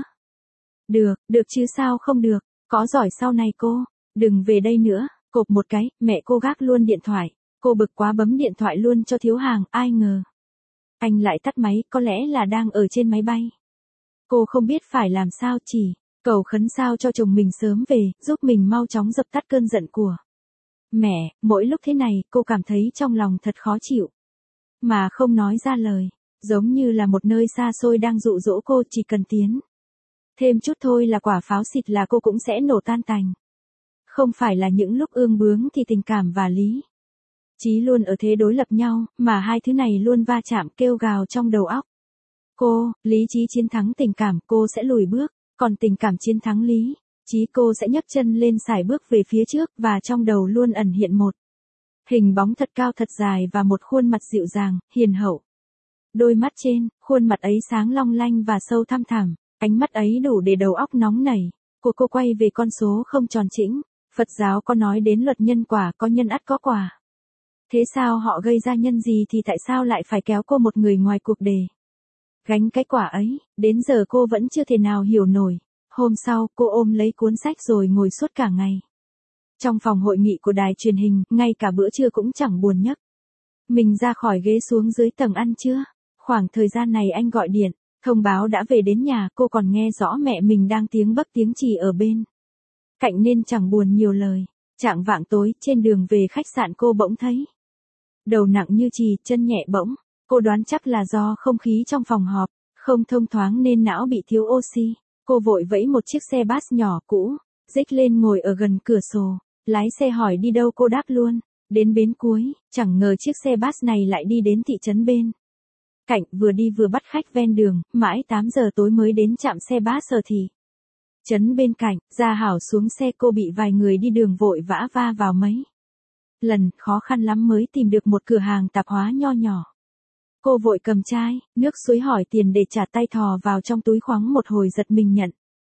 Được chứ sao không được. Có giỏi sau này cô đừng về đây nữa. Cộp một cái, mẹ cô gác luôn điện thoại. Cô bực quá bấm điện thoại luôn cho Thiếu Hàng, ai ngờ anh lại tắt máy, có lẽ là đang ở trên máy bay. Cô không biết phải làm sao, chỉ cầu khấn sao cho chồng mình sớm về, giúp mình mau chóng dập tắt cơn giận của mẹ. Mỗi lúc thế này, cô cảm thấy trong lòng thật khó chịu, mà không nói ra lời, giống như là một nơi xa xôi đang dụ dỗ cô, chỉ cần tiến thêm chút thôi là quả pháo xịt là cô cũng sẽ nổ tan tành. Không phải là những lúc ương bướng thì tình cảm và lý trí luôn ở thế đối lập nhau, mà hai thứ này luôn va chạm kêu gào trong đầu óc cô. Lý trí chiến thắng tình cảm, cô sẽ lùi bước, còn tình cảm chiến thắng lý trí, cô sẽ nhấc chân lên sải bước về phía trước, và trong đầu luôn ẩn hiện một hình bóng thật cao thật dài và một khuôn mặt dịu dàng, hiền hậu. Đôi mắt trên, khuôn mặt ấy sáng long lanh và sâu thăm thẳm, ánh mắt ấy đủ để đầu óc nóng nảy. Cô quay về con số không tròn chỉnh. Phật giáo có nói đến luật nhân quả, có nhân ắt có quả. Thế sao họ gây ra nhân gì thì tại sao lại phải kéo cô một người ngoài cuộc để gánh cái quả ấy, đến giờ cô vẫn chưa thể nào hiểu nổi. Hôm sau, cô ôm lấy cuốn sách rồi ngồi suốt cả ngày. Trong phòng hội nghị của đài truyền hình, ngay cả bữa trưa cũng chẳng buồn nhấc mình ra khỏi ghế xuống dưới tầng ăn trưa. Khoảng thời gian này anh gọi điện, thông báo đã về đến nhà, cô còn nghe rõ mẹ mình đang tiếng bấc tiếng chỉ ở bên cạnh nên chẳng buồn nhiều lời. Chạng vạng tối, trên đường về khách sạn cô bỗng thấy đầu nặng như chì, chân nhẹ bỗng. Cô đoán chắc là do không khí trong phòng họp không thông thoáng nên não bị thiếu oxy. Cô vội vẫy một chiếc xe bus nhỏ cũ, rích lên ngồi ở gần cửa sổ. Lái xe hỏi đi đâu cô đáp luôn, đến bến cuối. Chẳng ngờ chiếc xe bus này lại đi đến thị trấn bên cạnh, vừa đi vừa bắt khách ven đường, mãi 8 giờ tối mới đến trạm xe bus ở thị trấn bên cạnh. Gia Hảo xuống xe, cô bị vài người đi đường vội vã va vào mấy lần, khó khăn lắm mới tìm được một cửa hàng tạp hóa nho nhỏ. Cô vội cầm chai nước suối hỏi tiền để trả, tay thò vào trong túi khoáng một hồi giật mình nhận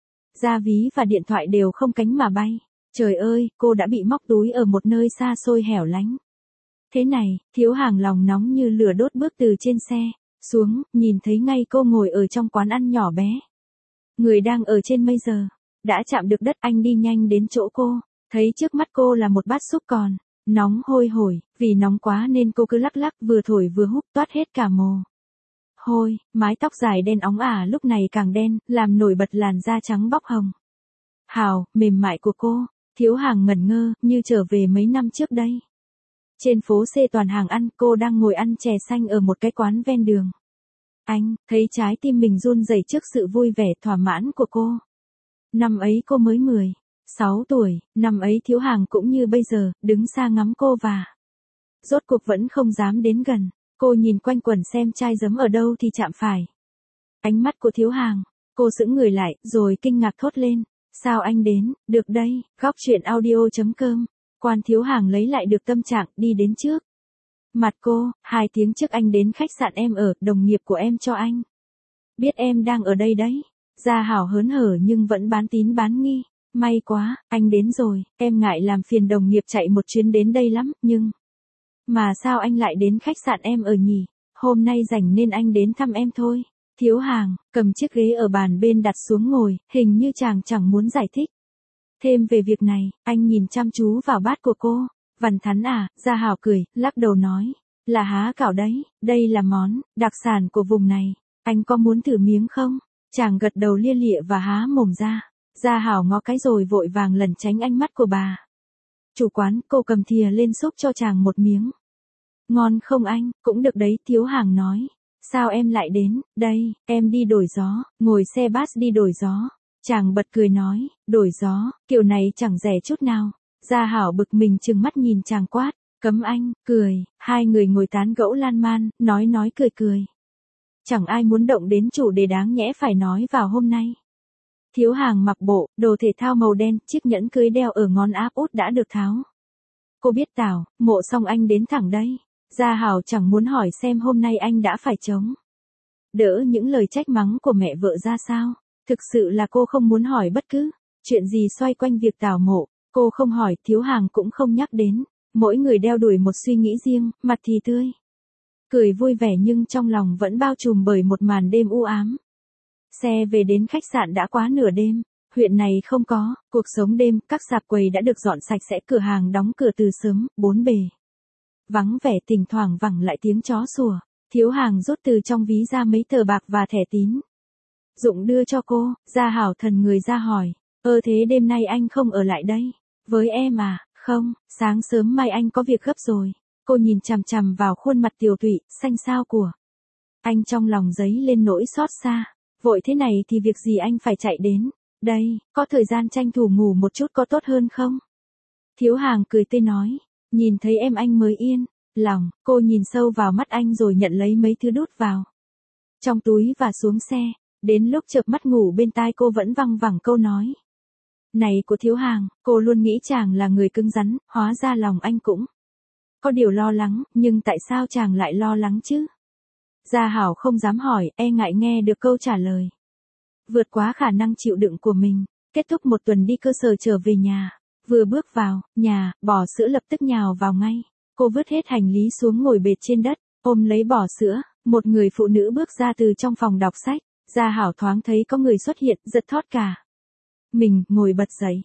ra ví và điện thoại đều không cánh mà bay. Trời ơi, cô đã bị móc túi ở một nơi xa xôi hẻo lánh. Thế này, Thiếu Hàng lòng nóng như lửa đốt bước từ trên xe xuống, nhìn thấy ngay cô ngồi ở trong quán ăn nhỏ bé. Người đang ở trên mây giờ đã chạm được đất. Anh đi nhanh đến chỗ cô, thấy trước mắt cô là một bát súp còn nóng hôi hổi. Vì nóng quá nên cô cứ lắc lắc, vừa thổi vừa húp, toát hết cả mồ hôi. Mái tóc dài đen óng ả lúc này càng đen, làm nổi bật làn da trắng bóc hồng hào, mềm mại của cô. Thiếu Hàng ngẩn ngơ, như trở về mấy năm trước đây. Trên phố C toàn hàng ăn, cô đang ngồi ăn chè xanh ở một cái quán ven đường. Anh thấy trái tim mình run rẩy trước sự vui vẻ thỏa mãn của cô. Năm ấy cô mới 16 tuổi, năm ấy Thiếu Hàng cũng như bây giờ, đứng xa ngắm cô và rốt cuộc vẫn không dám đến gần. Cô nhìn quanh quẩn xem chai giấm ở đâu thì chạm phải ánh mắt của Thiếu Hàng. Cô sững người lại, rồi kinh ngạc thốt lên. Sao anh đến được đây? Góc truyện audio.com. Quan Thiếu Hàng lấy lại được tâm trạng, đi đến trước mặt cô. 2 tiếng trước anh đến khách sạn em ở, đồng nghiệp của em cho anh biết em đang ở đây đấy. Gia Hảo hớn hở nhưng vẫn bán tín bán nghi. May quá, anh đến rồi, em ngại làm phiền đồng nghiệp chạy một chuyến đến đây lắm, nhưng mà sao anh lại đến khách sạn em ở nhỉ? Hôm nay rảnh nên anh đến thăm em thôi. Thiếu Hàng cầm chiếc ghế ở bàn bên đặt xuống ngồi, hình như chàng chẳng muốn giải thích thêm về việc này. Anh nhìn chăm chú vào bát của cô. Vằn thắn à? Gia Hảo cười, lắc đầu nói, là há cảo đấy, đây là món đặc sản của vùng này. Anh có muốn thử miếng không? Chàng gật đầu lia lịa và há mồm ra. Gia Hảo ngó cái rồi vội vàng lẩn tránh ánh mắt của bà chủ quán. Cô cầm thìa lên xúc cho chàng một miếng. Ngon không anh? Cũng được đấy, Thiếu Hàng nói. Sao em lại đến đây? Em đi đổi gió, ngồi xe bus đi đổi gió. Chàng bật cười nói, đổi gió, kiểu này chẳng rẻ chút nào. Gia Hảo bực mình trừng mắt nhìn chàng quát, cấm anh, cười. 2 người ngồi tán gẫu lan man, nói cười cười. Chẳng ai muốn động đến chủ đề đáng nhẽ phải nói vào hôm nay. Thiếu Hàng mặc bộ đồ thể thao màu đen, chiếc nhẫn cưới đeo ở ngón áp út đã được tháo. Cô biết tảo mộ xong anh đến thẳng đây. Gia Hảo chẳng muốn hỏi xem hôm nay anh đã phải chống đỡ những lời trách mắng của mẹ vợ ra sao. Thực sự là cô không muốn hỏi bất cứ chuyện gì xoay quanh việc tảo mộ. Cô không hỏi, Thiếu Hàng cũng không nhắc đến. Mỗi người đeo đuổi một suy nghĩ riêng, mặt thì tươi cười vui vẻ nhưng trong lòng vẫn bao trùm bởi một màn đêm u ám. Xe về đến khách sạn đã quá nửa đêm. Huyện này không có cuộc sống đêm, các sạp quầy đã được dọn sạch sẽ, cửa hàng đóng cửa từ sớm, bốn bề vắng vẻ, thỉnh thoảng vẳng lại tiếng chó sủa. Thiếu Hàng rút từ trong ví ra mấy tờ bạc và thẻ tín dụng đưa cho cô. Gia Hảo thần người ra hỏi, thế đêm nay anh không ở lại đây với em à? Không, sáng sớm mai anh có việc gấp rồi. Cô nhìn chằm chằm vào khuôn mặt tiều tụy, xanh xao của anh, trong lòng dấy lên nỗi xót xa. Vội thế này thì việc gì anh phải chạy đến đây, có thời gian tranh thủ ngủ một chút có tốt hơn không? Thiếu Hàng cười tươi nói, nhìn thấy em anh mới yên lòng. Cô nhìn sâu vào mắt anh rồi nhận lấy mấy thứ đút vào trong túi và xuống xe. Đến lúc chợp mắt ngủ, bên tai cô vẫn văng vẳng câu nói này của Thiếu Hàng. Cô luôn nghĩ chàng là người cứng rắn, hóa ra lòng anh cũng có điều lo lắng. Nhưng tại sao chàng lại lo lắng chứ? Gia Hảo không dám hỏi, e ngại nghe được câu trả lời. Vượt quá khả năng chịu đựng của mình, kết thúc một tuần đi cơ sở trở về nhà. Vừa bước vào, nhà, bò sữa lập tức nhào vào ngay. Cô vứt hết hành lý xuống ngồi bệt trên đất, ôm lấy bò sữa, một người phụ nữ bước ra từ trong phòng đọc sách. Gia Hảo thoáng thấy có người xuất hiện, giật thót cả. Mình, ngồi bật dậy.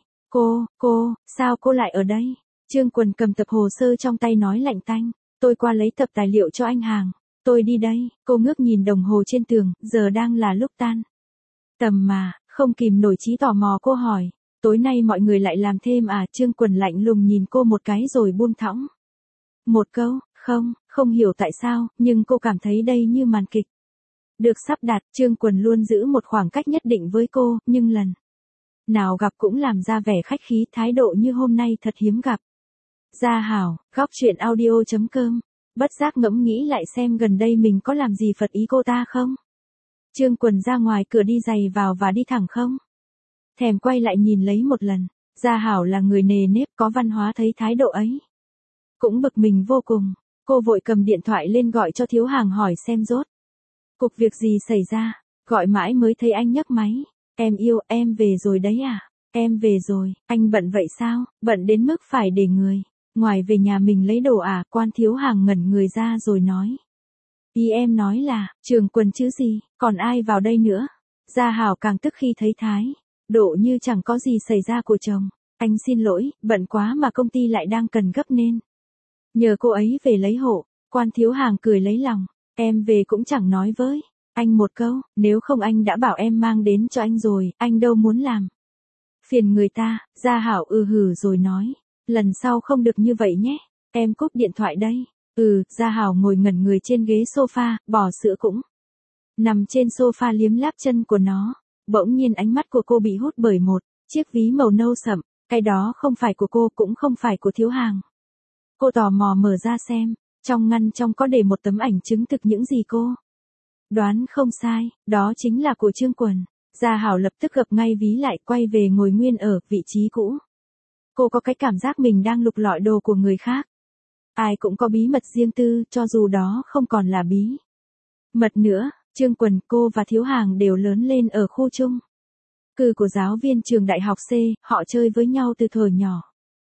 Cô, sao cô lại ở đây? Trương Quần cầm tập hồ sơ trong tay nói lạnh tanh. Tôi qua lấy tập tài liệu cho anh Hàng. Tôi đi đây, cô ngước nhìn đồng hồ trên tường, giờ đang là lúc tan tầm mà, không kìm nổi trí tò mò cô hỏi. Tối nay mọi người lại làm thêm à? Trương Quần lạnh lùng nhìn cô một cái rồi buông thõng. Một câu, không hiểu tại sao, nhưng cô cảm thấy đây như màn kịch. Được sắp đặt, Trương Quần luôn giữ một khoảng cách nhất định với cô, nhưng lần nào gặp cũng làm ra vẻ khách khí, thái độ như hôm nay thật hiếm gặp. Gia Hảo, góc chuyện audio.com, bất giác ngẫm nghĩ lại xem gần đây mình có làm gì phật ý cô ta không? Trương Quần ra ngoài cửa đi giày vào và đi thẳng không? Thèm quay lại nhìn lấy một lần. Gia Hảo là người nề nếp có văn hóa, thấy thái độ ấy cũng bực mình vô cùng. Cô vội cầm điện thoại lên gọi cho Thiếu Hàng hỏi xem rốt cuộc việc gì xảy ra. Gọi mãi mới thấy anh nhấc máy. Em yêu, em về rồi đấy à? Em về rồi, anh bận vậy sao? Bận đến mức phải để người ngoài về nhà mình lấy đồ à? Quan Thiếu Hàng ngẩn người ra rồi nói. Ý em nói là, Trường Quần chứ gì, còn ai vào đây nữa? Gia Hảo càng tức khi thấy thái độ như chẳng có gì xảy ra của chồng. Anh xin lỗi, bận quá mà công ty lại đang cần gấp nên nhờ cô ấy về lấy hộ. Quan Thiếu Hàng cười lấy lòng. Em về cũng chẳng nói với anh một câu, nếu không anh đã bảo em mang đến cho anh rồi, anh đâu muốn làm phiền người ta. Gia Hảo hử rồi nói. Lần sau không được như vậy nhé. Em cúp điện thoại đây. Gia Hảo ngồi ngẩn người trên ghế sofa, bò sữa cũng nằm trên sofa liếm láp chân của nó. Bỗng nhiên ánh mắt của cô bị hút bởi một chiếc ví màu nâu sậm. Cái đó không phải của cô, cũng không phải của Thiếu Hàng. Cô tò mò mở ra xem. Trong ngăn trong có để một tấm ảnh chứng thực những gì cô đoán không sai, đó chính là của Trương Quần. Gia Hảo lập tức gập ngay ví lại, quay về ngồi nguyên ở vị trí cũ. Cô có cái cảm giác mình đang lục lọi đồ của người khác. Ai cũng có bí mật riêng tư, cho dù đó không còn là bí mật nữa. Trương Quần, cô và Thiếu Hàng đều lớn lên ở khu chung cư của giáo viên trường đại học C, họ chơi với nhau từ thời nhỏ.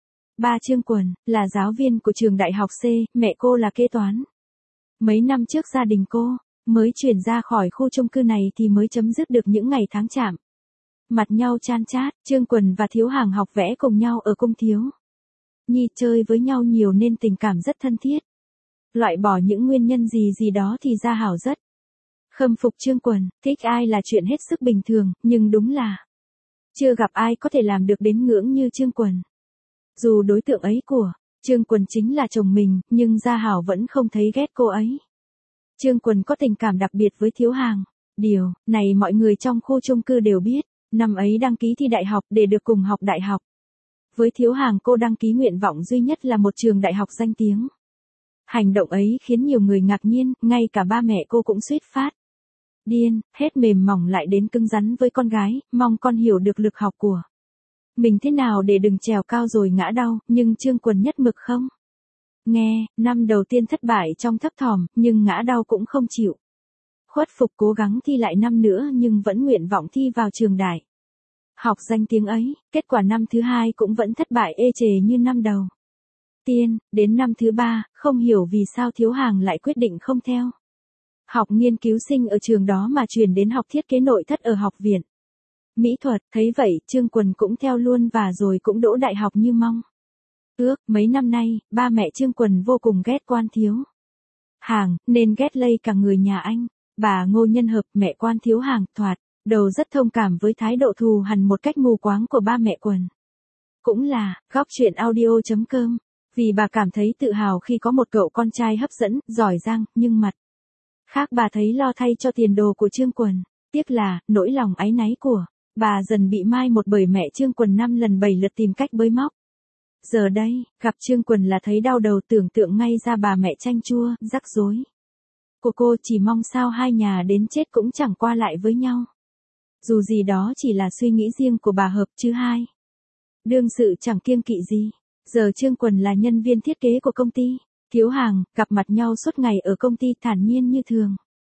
Ba Trương Quần là giáo viên của trường đại học C, mẹ cô là kế toán. Mấy năm trước gia đình cô mới chuyển ra khỏi khu chung cư này thì mới chấm dứt được những ngày tháng chạm mặt nhau chan chát. Trương Quần và Thiếu Hàng học vẽ cùng nhau ở cung thiếu nhi, chơi với nhau nhiều nên tình cảm rất thân thiết. Loại bỏ những nguyên nhân gì đó thì Gia Hảo rất khâm phục Trương Quần. Thích ai là chuyện hết sức bình thường, nhưng đúng là chưa gặp ai có thể làm được đến ngưỡng như Trương Quần. Dù đối tượng ấy của Trương Quần chính là chồng mình, nhưng Gia Hảo vẫn không thấy ghét cô ấy. Trương Quần có tình cảm đặc biệt với Thiếu Hàng. Điều này mọi người trong khu chung cư đều biết. Năm ấy đăng ký thi đại học để được cùng học đại học. Với Thiếu Hàng cô đăng ký nguyện vọng duy nhất là một trường đại học danh tiếng. Hành động ấy khiến nhiều người ngạc nhiên, ngay cả ba mẹ cô cũng suýt phát điên, hết mềm mỏng lại đến cứng rắn với con gái, mong con hiểu được lực học của mình thế nào để đừng trèo cao rồi ngã đau. Nhưng Trương Quần nhất mực không nghe. Năm đầu tiên thất bại trong thấp thỏm, nhưng ngã đau cũng không chịu khuất phục, cố gắng thi lại năm nữa nhưng vẫn nguyện vọng thi vào trường đại học danh tiếng ấy. Kết quả năm thứ hai cũng vẫn thất bại ê chề như năm đầu tiên. Đến năm thứ ba, không hiểu vì sao Thiếu Hàng lại quyết định không theo học nghiên cứu sinh ở trường đó mà chuyển đến học thiết kế nội thất ở học viện mỹ thuật. Thấy vậy, Trương Quần cũng theo luôn và rồi cũng đỗ đại học như mong ước. Mấy năm nay, ba mẹ Trương Quần vô cùng ghét Quan Thiếu Hàng, nên ghét lây cả người nhà anh. Bà Ngô Nhân Hợp, mẹ Quan Thiếu Hàng, thoạt đầu rất thông cảm với thái độ thù hằn một cách mù quáng của ba mẹ Quần. Cũng là, góc chuyện audio.com, vì bà cảm thấy tự hào khi có một cậu con trai hấp dẫn, giỏi giang, nhưng mặt khác bà thấy lo thay cho tiền đồ của Trương Quần. Tiếc là, nỗi lòng áy náy của bà dần bị mai một bởi mẹ Trương Quần 5 lần 7 lượt tìm cách bới móc. Giờ đây, gặp Trương Quần là thấy đau đầu, tưởng tượng ngay ra bà mẹ chanh chua, rắc rối của cô, chỉ mong sao hai nhà đến chết cũng chẳng qua lại với nhau. Dù gì đó chỉ là suy nghĩ riêng của bà Hợp chứ hai đương sự chẳng kiêng kỵ gì. Giờ Trương Quần là nhân viên thiết kế của công ty Thiếu Hàng, gặp mặt nhau suốt ngày ở công ty thản nhiên như thường.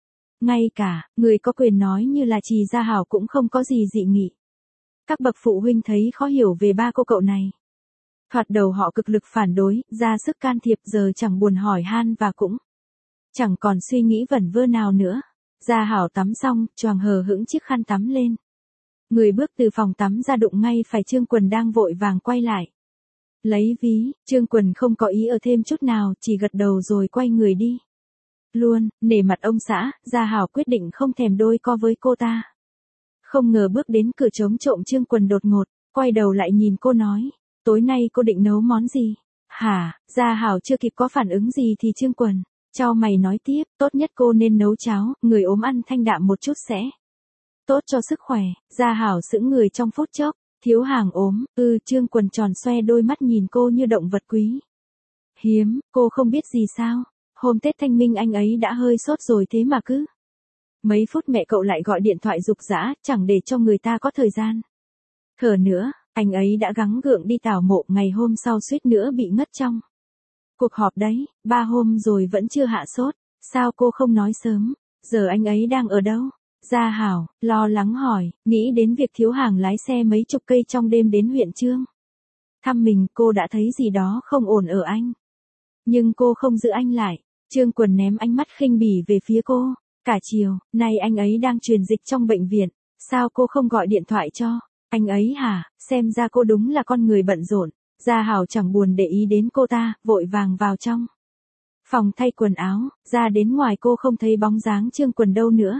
ngay cả, người có quyền nói như là Trì Gia Hảo cũng không có gì dị nghị. Các bậc phụ huynh thấy khó hiểu về ba cô cậu này. Thoạt đầu họ cực lực phản đối, ra sức can thiệp, giờ chẳng buồn hỏi han và cũng chẳng còn suy nghĩ vẩn vơ nào nữa. Gia Hảo tắm xong, choàng hờ hững chiếc khăn tắm lên. Người bước từ phòng tắm ra đụng ngay phải Trương Quần đang vội vàng quay lại. Lấy ví, Trương Quần không có ý ở thêm chút nào, chỉ gật đầu rồi quay người đi. Luôn, nể mặt ông xã, Gia Hảo quyết định không thèm đôi co với cô ta. Không ngờ bước đến cửa trống trộm Trương Quần đột ngột, quay đầu lại nhìn cô nói, tối nay cô định nấu món gì? Hả, Gia Hảo chưa kịp có phản ứng gì thì Trương Quần chau mày nói tiếp, tốt nhất cô nên nấu cháo, người ốm ăn thanh đạm một chút sẽ tốt cho sức khỏe. Gia Hảo sững người trong phút chốc, Thiếu Hàng ốm, Trương Quần tròn xoe đôi mắt nhìn cô như động vật quý hiếm, cô không biết gì sao? Hôm Tết Thanh Minh anh ấy đã hơi sốt rồi thế mà cứ mấy phút mẹ cậu lại gọi điện thoại giục giã, chẳng để cho người ta có thời gian thở nữa, anh ấy đã gắng gượng đi tảo mộ, ngày hôm sau suýt nữa bị ngất trong cuộc họp đấy, 3 hôm rồi vẫn chưa hạ sốt, sao cô không nói sớm, giờ anh ấy đang ở đâu? Gia Hảo, lo lắng hỏi, nghĩ đến việc Thiếu Hàng lái xe mấy chục cây trong đêm đến huyện Chương thăm mình, cô đã thấy gì đó không ổn ở anh. Nhưng cô không giữ anh lại, Trương Quần ném ánh mắt khinh bỉ về phía cô, cả chiều, nay anh ấy đang truyền dịch trong bệnh viện, sao cô không gọi điện thoại cho anh ấy hả? Xem ra cô đúng là con người bận rộn. Gia Hảo chẳng buồn để ý đến cô ta, vội vàng vào trong phòng thay quần áo, ra đến ngoài cô không thấy bóng dáng Trương Quần đâu nữa.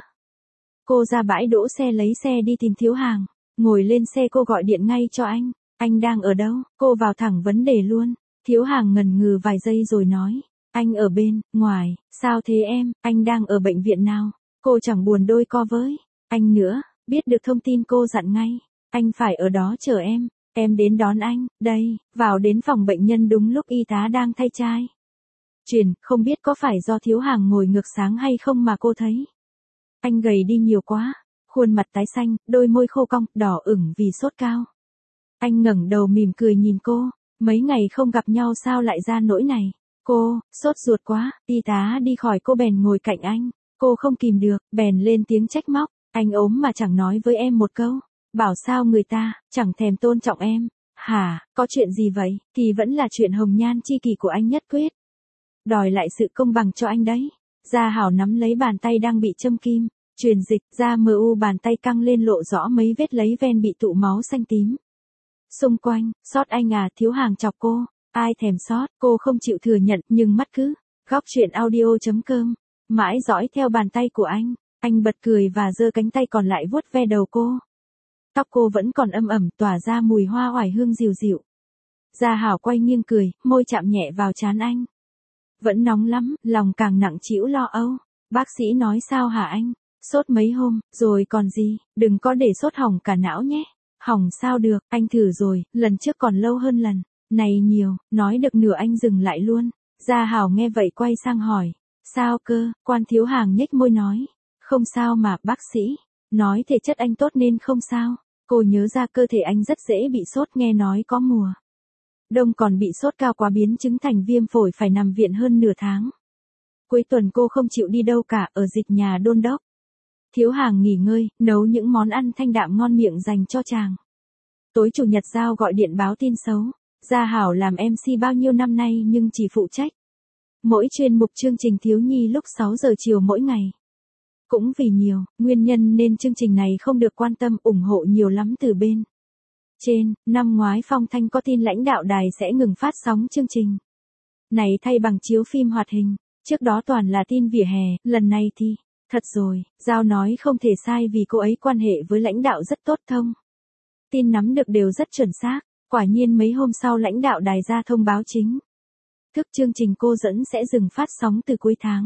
Cô ra bãi đỗ xe lấy xe đi tìm Thiếu Hàng, ngồi lên xe cô gọi điện ngay cho anh đang ở đâu? Cô vào thẳng vấn đề luôn. Thiếu Hàng ngần ngừ vài giây rồi nói, anh ở bên ngoài. Sao thế em, anh đang ở bệnh viện nào? Cô chẳng buồn đôi co với anh nữa, biết được thông tin cô dặn ngay, anh phải ở đó chờ em đến đón anh. Đây, vào đến phòng bệnh nhân đúng lúc y tá đang thay chai truyền, không biết có phải do Thiếu Hàng ngồi ngược sáng hay không mà cô thấy anh gầy đi nhiều quá, khuôn mặt tái xanh, đôi môi khô cong, đỏ ửng vì sốt cao. Anh ngẩng đầu mỉm cười nhìn cô, mấy ngày không gặp nhau sao lại ra nỗi này? Cô, sốt ruột quá, y tá đi khỏi cô bèn ngồi cạnh anh, cô không kìm được, bèn lên tiếng trách móc, anh ốm mà chẳng nói với em một câu, bảo sao người ta, chẳng thèm tôn trọng em. Hả, có chuyện gì vậy? Thì vẫn là chuyện hồng nhan chi kỷ của anh nhất quyết. Đòi lại sự công bằng cho anh đấy. Gia Hảo nắm lấy bàn tay đang bị châm kim, truyền dịch ra bàn tay căng lên lộ rõ mấy vết lấy ven bị tụ máu xanh tím. Xung quanh, sót anh à? Thiếu Hàng chọc cô, ai thèm sót, cô không chịu thừa nhận nhưng mắt cứ góc chuyện audio.com, mãi dõi theo bàn tay của anh bật cười và giơ cánh tay còn lại vuốt ve đầu cô. Tóc cô vẫn còn âm ẩm tỏa ra mùi hoa oải hương dịu dịu. Gia Hảo quay nghiêng cười, môi chạm nhẹ vào trán anh. Vẫn nóng lắm, lòng càng nặng trĩu lo âu. Bác sĩ nói sao hả anh? Sốt mấy hôm, rồi còn gì, đừng có để sốt hỏng cả não nhé. Hỏng sao được, anh thử rồi, lần trước còn lâu hơn lần này nhiều, nói được nửa anh dừng lại luôn. Gia Hảo nghe vậy quay sang hỏi, sao cơ? Quan Thiếu Hàng nhếch môi nói, không sao mà, bác sĩ nói thể chất anh tốt nên không sao. Cô nhớ ra cơ thể anh rất dễ bị sốt, nghe nói có mùa đông còn bị sốt cao quá biến chứng thành viêm phổi phải nằm viện hơn nửa tháng. Cuối tuần cô không chịu đi đâu cả, ở dịch nhà đôn đốc. Thiếu Hàng nghỉ ngơi, nấu những món ăn thanh đạm ngon miệng dành cho chàng. Tối chủ nhật Giao gọi điện báo tin xấu. Gia Hảo làm MC bao nhiêu năm nay nhưng chỉ phụ trách mỗi chuyên mục chương trình thiếu nhi lúc 6 giờ chiều mỗi ngày. Cũng vì nhiều nguyên nhân nên chương trình này không được quan tâm ủng hộ nhiều lắm từ bên trên. Năm ngoái Phong Thanh có tin lãnh đạo đài sẽ ngừng phát sóng chương trình này thay bằng chiếu phim hoạt hình. Trước đó toàn là tin vỉa hè, lần này thì thật rồi, Giao nói không thể sai vì cô ấy quan hệ với lãnh đạo rất tốt, thông tin nắm được đều rất chuẩn xác. Quả nhiên mấy hôm sau lãnh đạo đài ra thông báo chính thức chương trình cô dẫn sẽ dừng phát sóng từ cuối tháng.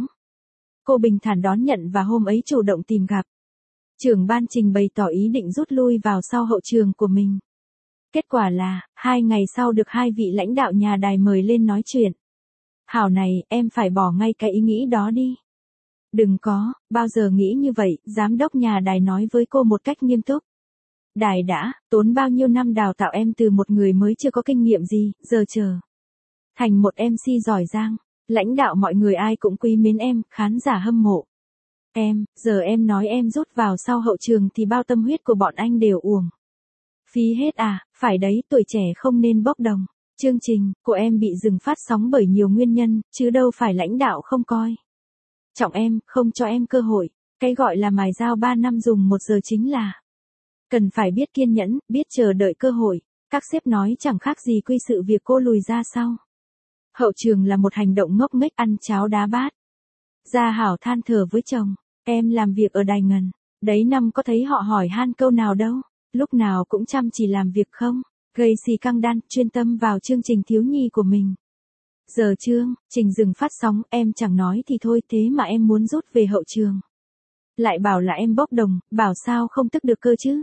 Cô bình thản đón nhận và hôm ấy chủ động tìm gặp trưởng ban trình bày tỏ ý định rút lui vào sau hậu trường của mình. Kết quả là, 2 ngày sau được 2 vị lãnh đạo nhà đài mời lên nói chuyện. Hảo này, em phải bỏ ngay cái ý nghĩ đó đi. Đừng có, bao giờ nghĩ như vậy, giám đốc nhà đài nói với cô một cách nghiêm túc. Đài đã tốn bao nhiêu năm đào tạo em từ một người mới chưa có kinh nghiệm gì, giờ trở thành một MC giỏi giang. Lãnh đạo mọi người ai cũng quý mến em, khán giả hâm mộ Giờ em nói em rút vào sau hậu trường thì bao tâm huyết của bọn anh đều uổng. Phí hết à, phải đấy, tuổi trẻ không nên bốc đồng. Chương trình của em bị dừng phát sóng bởi nhiều nguyên nhân, chứ đâu phải lãnh đạo không coi trọng em, không cho em cơ hội. Cái gọi là mài dao 3 năm dùng 1 giờ chính là cần phải biết kiên nhẫn, biết chờ đợi cơ hội. Các sếp nói chẳng khác gì quy sự việc cô lùi ra sau. Hậu trường là một hành động ngốc nghếch ăn cháo đá bát. Gia Hảo than thở với chồng, em làm việc ở đài ngần, đấy năm có thấy họ hỏi han câu nào đâu, lúc nào cũng chăm chỉ làm việc không, gây xì căng đan, chuyên tâm vào chương trình thiếu nhi của mình. Giờ chương trình dừng phát sóng, em chẳng nói thì thôi, thế mà em muốn rút về hậu trường. Lại bảo là em bốc đồng, bảo sao không tức được cơ chứ.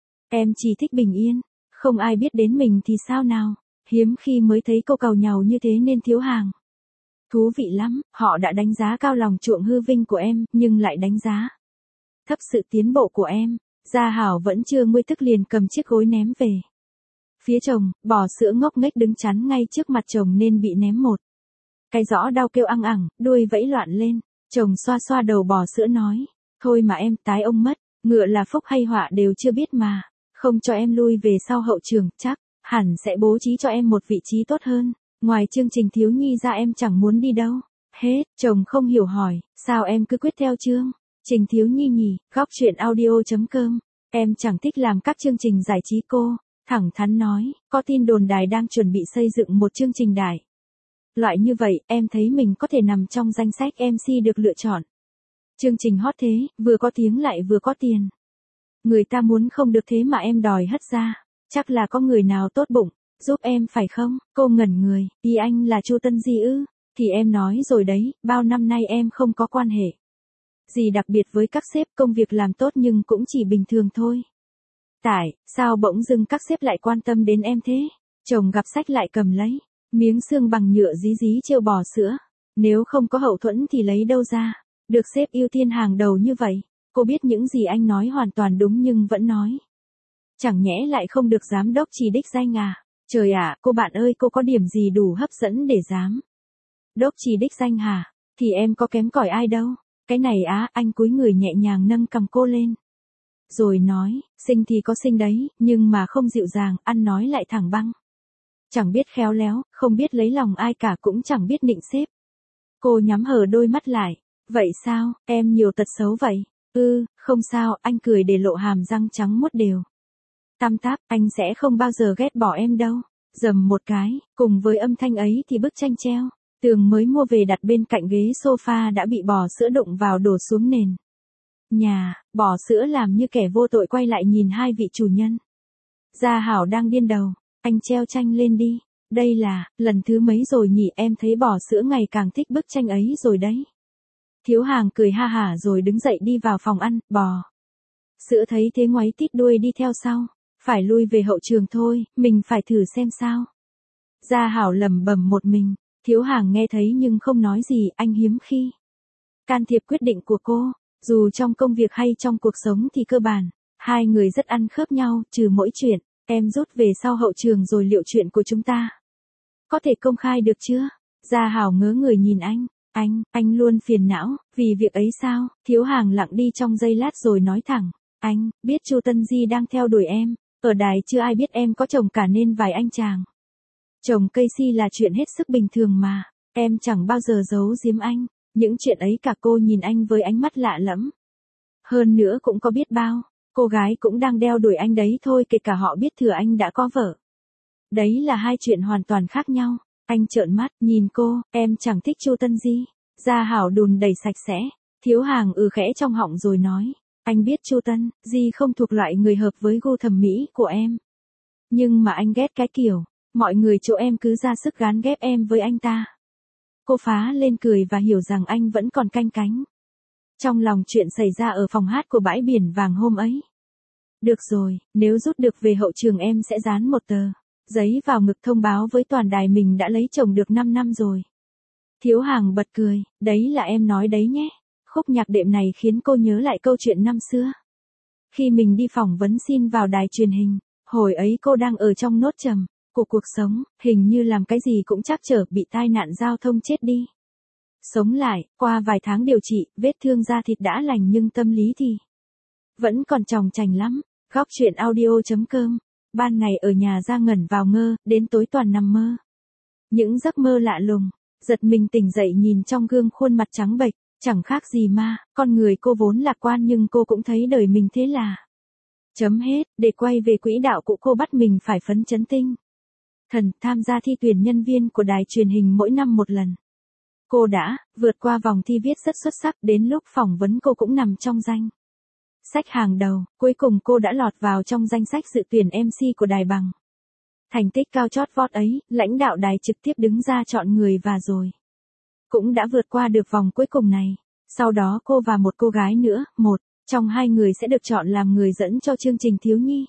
Em chỉ thích bình yên, không ai biết đến mình thì sao nào. Hiếm khi mới thấy cô càu nhàu như thế nên Thiếu Hàng. Thú vị lắm, họ đã đánh giá cao lòng chuộng hư vinh của em, nhưng lại đánh giá thấp sự tiến bộ của em. Gia Hảo vẫn chưa nguôi tức liền cầm chiếc gối ném về phía chồng, bò sữa ngốc nghếch đứng chắn ngay trước mặt chồng nên bị ném một cái rõ đau kêu ăng ẳng, đuôi vẫy loạn lên. Chồng xoa xoa đầu bò sữa nói, thôi mà em, tái ông mất, ngựa là phúc hay họa đều chưa biết mà, không cho em lui về sau hậu trường, chắc hẳn sẽ bố trí cho em một vị trí tốt hơn. Ngoài chương trình thiếu nhi ra em chẳng muốn đi đâu. Hết, chồng không hiểu hỏi, sao em cứ quyết theo chương trình thiếu nhi nhỉ? Góc chuyện audio.com. Em chẳng thích làm các chương trình giải trí cô. Thẳng thắn nói, có tin đồn đài đang chuẩn bị xây dựng một chương trình đại loại như vậy, em thấy mình có thể nằm trong danh sách MC được lựa chọn. Chương trình hot thế, vừa có tiếng lại vừa có tiền. Người ta muốn không được thế mà em đòi hất ra. Chắc là có người nào tốt bụng giúp em phải không? Cô ngẩn người, ý anh là Chu Tân Di ư? Thì em nói rồi đấy, bao năm nay em không có quan hệ gì đặc biệt với các sếp, công việc làm tốt nhưng cũng chỉ bình thường thôi. Tại sao bỗng dưng các sếp lại quan tâm đến em thế? Chồng gặp sách lại cầm lấy miếng xương bằng nhựa dí dí trêu bò sữa. Nếu không có hậu thuẫn thì lấy đâu ra được sếp ưu tiên hàng đầu như vậy? Cô biết những gì anh nói hoàn toàn đúng nhưng vẫn nói. Chẳng nhẽ lại không được giám đốc chỉ đích danh à? Trời ạ, cô bạn ơi, cô có điểm gì đủ hấp dẫn để dám đốc chỉ đích danh hả? Thì em có kém cỏi ai đâu. Cái này á, anh cúi người nhẹ nhàng nâng cằm cô lên. Rồi nói, xinh thì có xinh đấy, nhưng mà không dịu dàng, ăn nói lại thẳng băng. Chẳng biết khéo léo, không biết lấy lòng ai cả, cũng chẳng biết nịnh sếp. Cô nhắm hờ đôi mắt lại. Vậy sao, em nhiều tật xấu vậy? Không sao, anh cười để lộ hàm răng trắng muốt đều. Tăm táp, anh sẽ không bao giờ ghét bỏ em đâu. Dầm một cái, cùng với âm thanh ấy thì bức tranh treo tường mới mua về đặt bên cạnh ghế sofa đã bị bò sữa đụng vào đổ xuống nền nhà. Bò sữa làm như kẻ vô tội quay lại nhìn hai vị chủ nhân. Gia Hảo đang điên đầu, anh treo tranh lên đi. Đây là lần thứ mấy rồi nhỉ? Em thấy bò sữa ngày càng thích bức tranh ấy rồi đấy. Thiếu Hàng cười ha hả rồi đứng dậy đi vào phòng ăn. Bò sữa thấy thế ngoáy tít đuôi đi theo sau. Phải lui về hậu trường thôi, mình phải thử xem sao. Gia Hảo lẩm bẩm một mình. Thiếu Hàng nghe thấy nhưng không nói gì, anh hiếm khi can thiệp quyết định của cô. Dù trong công việc hay trong cuộc sống thì cơ bản hai người rất ăn khớp nhau, trừ mỗi chuyện. Em rút về sau hậu trường rồi liệu chuyện của chúng ta có thể công khai được chưa? Gia Hảo ngớ người nhìn anh. Anh luôn phiền não vì việc ấy sao? Thiếu Hàng lặng đi trong giây lát rồi nói thẳng. Anh biết Chu Tân Di đang theo đuổi em. Ở đài chưa ai biết em có chồng cả nên vài anh chàng chồng Casey là chuyện hết sức bình thường mà. Em chẳng bao giờ giấu giếm anh. Những chuyện ấy cả. Cô nhìn anh với ánh mắt lạ lẫm. Hơn nữa cũng có biết bao cô gái cũng đang đeo đuổi anh đấy thôi, kể cả họ biết thừa anh đã có vợ. Đấy là hai chuyện hoàn toàn khác nhau. Anh trợn mắt, nhìn cô, em chẳng thích Chu Tân Di. Gia Hảo đùn đầy sạch sẽ. Thiếu Hàng khẽ trong họng rồi nói. Anh biết Chu Tân Di không thuộc loại người hợp với gu thẩm mỹ của em. Nhưng mà anh ghét cái kiểu mọi người chỗ em cứ ra sức gán ghép em với anh ta. Cô phá lên cười và hiểu rằng anh vẫn còn canh cánh trong lòng chuyện xảy ra ở phòng hát của bãi biển vàng hôm ấy. Được rồi, nếu rút được về hậu trường em sẽ dán một tờ giấy vào ngực thông báo với toàn đài mình đã lấy chồng được 5 năm rồi. Thiếu Hàng bật cười, đấy là em nói đấy nhé. Khúc nhạc đệm này khiến cô nhớ lại câu chuyện năm xưa. Khi mình đi phỏng vấn xin vào đài truyền hình, hồi ấy cô đang ở trong nốt trầm của cuộc sống, hình như làm cái gì cũng trắc trở, bị tai nạn giao thông chết đi. Sống lại, qua vài tháng điều trị, vết thương da thịt đã lành nhưng tâm lý thì vẫn còn chòng chành lắm. Góc chuyện audio.com. Ban ngày ở nhà ra ngẩn vào ngơ, đến tối toàn nằm mơ. Những giấc mơ lạ lùng, giật mình tỉnh dậy nhìn trong gương khuôn mặt trắng bệch, chẳng khác gì ma, con người cô vốn lạc quan nhưng cô cũng thấy đời mình thế là chấm hết, để quay về quỹ đạo cũ cô bắt mình phải phấn chấn tinh thần, tham gia thi tuyển nhân viên của đài truyền hình mỗi năm một lần. Cô đã vượt qua vòng thi viết rất xuất sắc, đến lúc phỏng vấn cô cũng nằm trong danh sách hàng đầu, cuối cùng cô đã lọt vào trong danh sách dự tuyển MC của đài bằng thành tích cao chót vót ấy, lãnh đạo đài trực tiếp đứng ra chọn người và rồi cũng đã vượt qua được vòng cuối cùng này. Sau đó cô và một cô gái nữa, một trong hai người sẽ được chọn làm người dẫn cho chương trình thiếu nhi.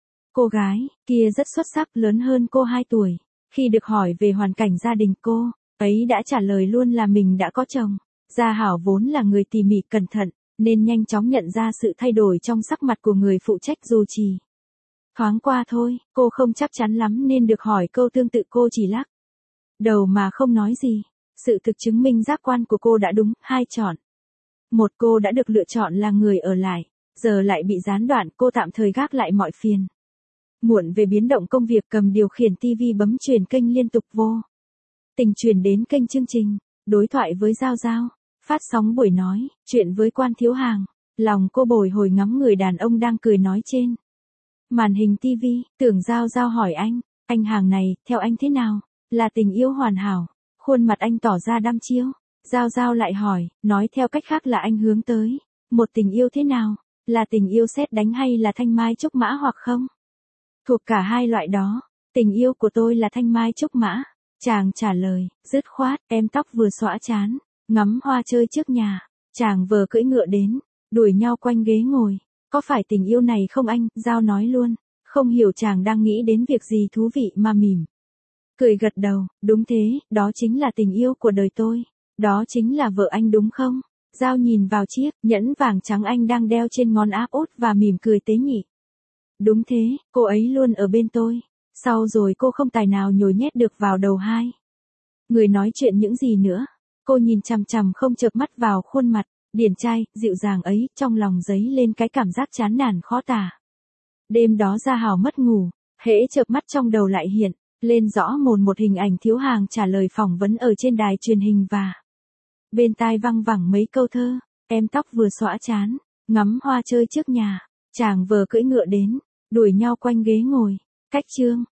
Cô gái kia rất xuất sắc, lớn hơn cô 2 tuổi. Khi được hỏi về hoàn cảnh gia đình cô ấy đã trả lời luôn là mình đã có chồng. Gia Hảo vốn là người tỉ mỉ cẩn thận, nên nhanh chóng nhận ra sự thay đổi trong sắc mặt của người phụ trách dù chỉ thoáng qua thôi. Cô không chắc chắn lắm nên được hỏi câu tương tự cô chỉ lắc đầu mà không nói gì. Sự thực chứng minh giác quan của cô đã đúng, 2 chọn. Một, cô đã được lựa chọn là người ở lại, giờ lại bị gián đoạn, cô tạm thời gác lại mọi phiền muộn về biến động công việc, cầm điều khiển TV bấm chuyển kênh liên tục vô tình chuyển đến kênh chương trình Đối thoại với Giao Giao, phát sóng buổi nói chuyện với Quan Thiếu Hàng. Lòng cô bồi hồi ngắm người đàn ông đang cười nói trên màn hình TV, tưởng Giao Giao hỏi anh Hàng này, theo anh thế nào là tình yêu hoàn hảo? Khuôn mặt anh tỏ ra đăm chiêu. Giao Giao lại hỏi, nói theo cách khác là anh hướng tới một tình yêu thế nào? Là tình yêu sét đánh hay là thanh mai trúc mã hoặc không? Thuộc cả hai loại đó. Tình yêu của tôi là thanh mai trúc mã. Chàng trả lời, dứt khoát, em tóc vừa xõa chán, ngắm hoa chơi trước nhà. Chàng vừa cưỡi ngựa đến, đuổi nhau quanh ghế ngồi. Có phải tình yêu này không anh? Giao nói luôn, không hiểu chàng đang nghĩ đến việc gì thú vị mà mỉm cười gật đầu, đúng thế, đó chính là tình yêu của đời tôi. Đó chính là vợ anh đúng không? Giao nhìn vào chiếc nhẫn vàng trắng anh đang đeo trên ngón áp út và mỉm cười tế nhị. Đúng thế, cô ấy luôn ở bên tôi. Sau rồi cô không tài nào nhồi nhét được vào đầu hai người nói chuyện những gì nữa. Cô nhìn chằm chằm không chợp mắt vào khuôn mặt điển trai, dịu dàng ấy, trong lòng dấy lên cái cảm giác chán nản khó tả. Đêm đó Gia Hảo mất ngủ, hễ chợp mắt trong đầu lại hiện lên rõ mồn một hình ảnh Thiếu Hàng trả lời phỏng vấn ở trên đài truyền hình và bên tai văng vẳng mấy câu thơ. Em tóc vừa xõa chán, ngắm hoa chơi trước nhà. Chàng vừa cưỡi ngựa đến, đuổi nhau quanh ghế ngồi. Cách chương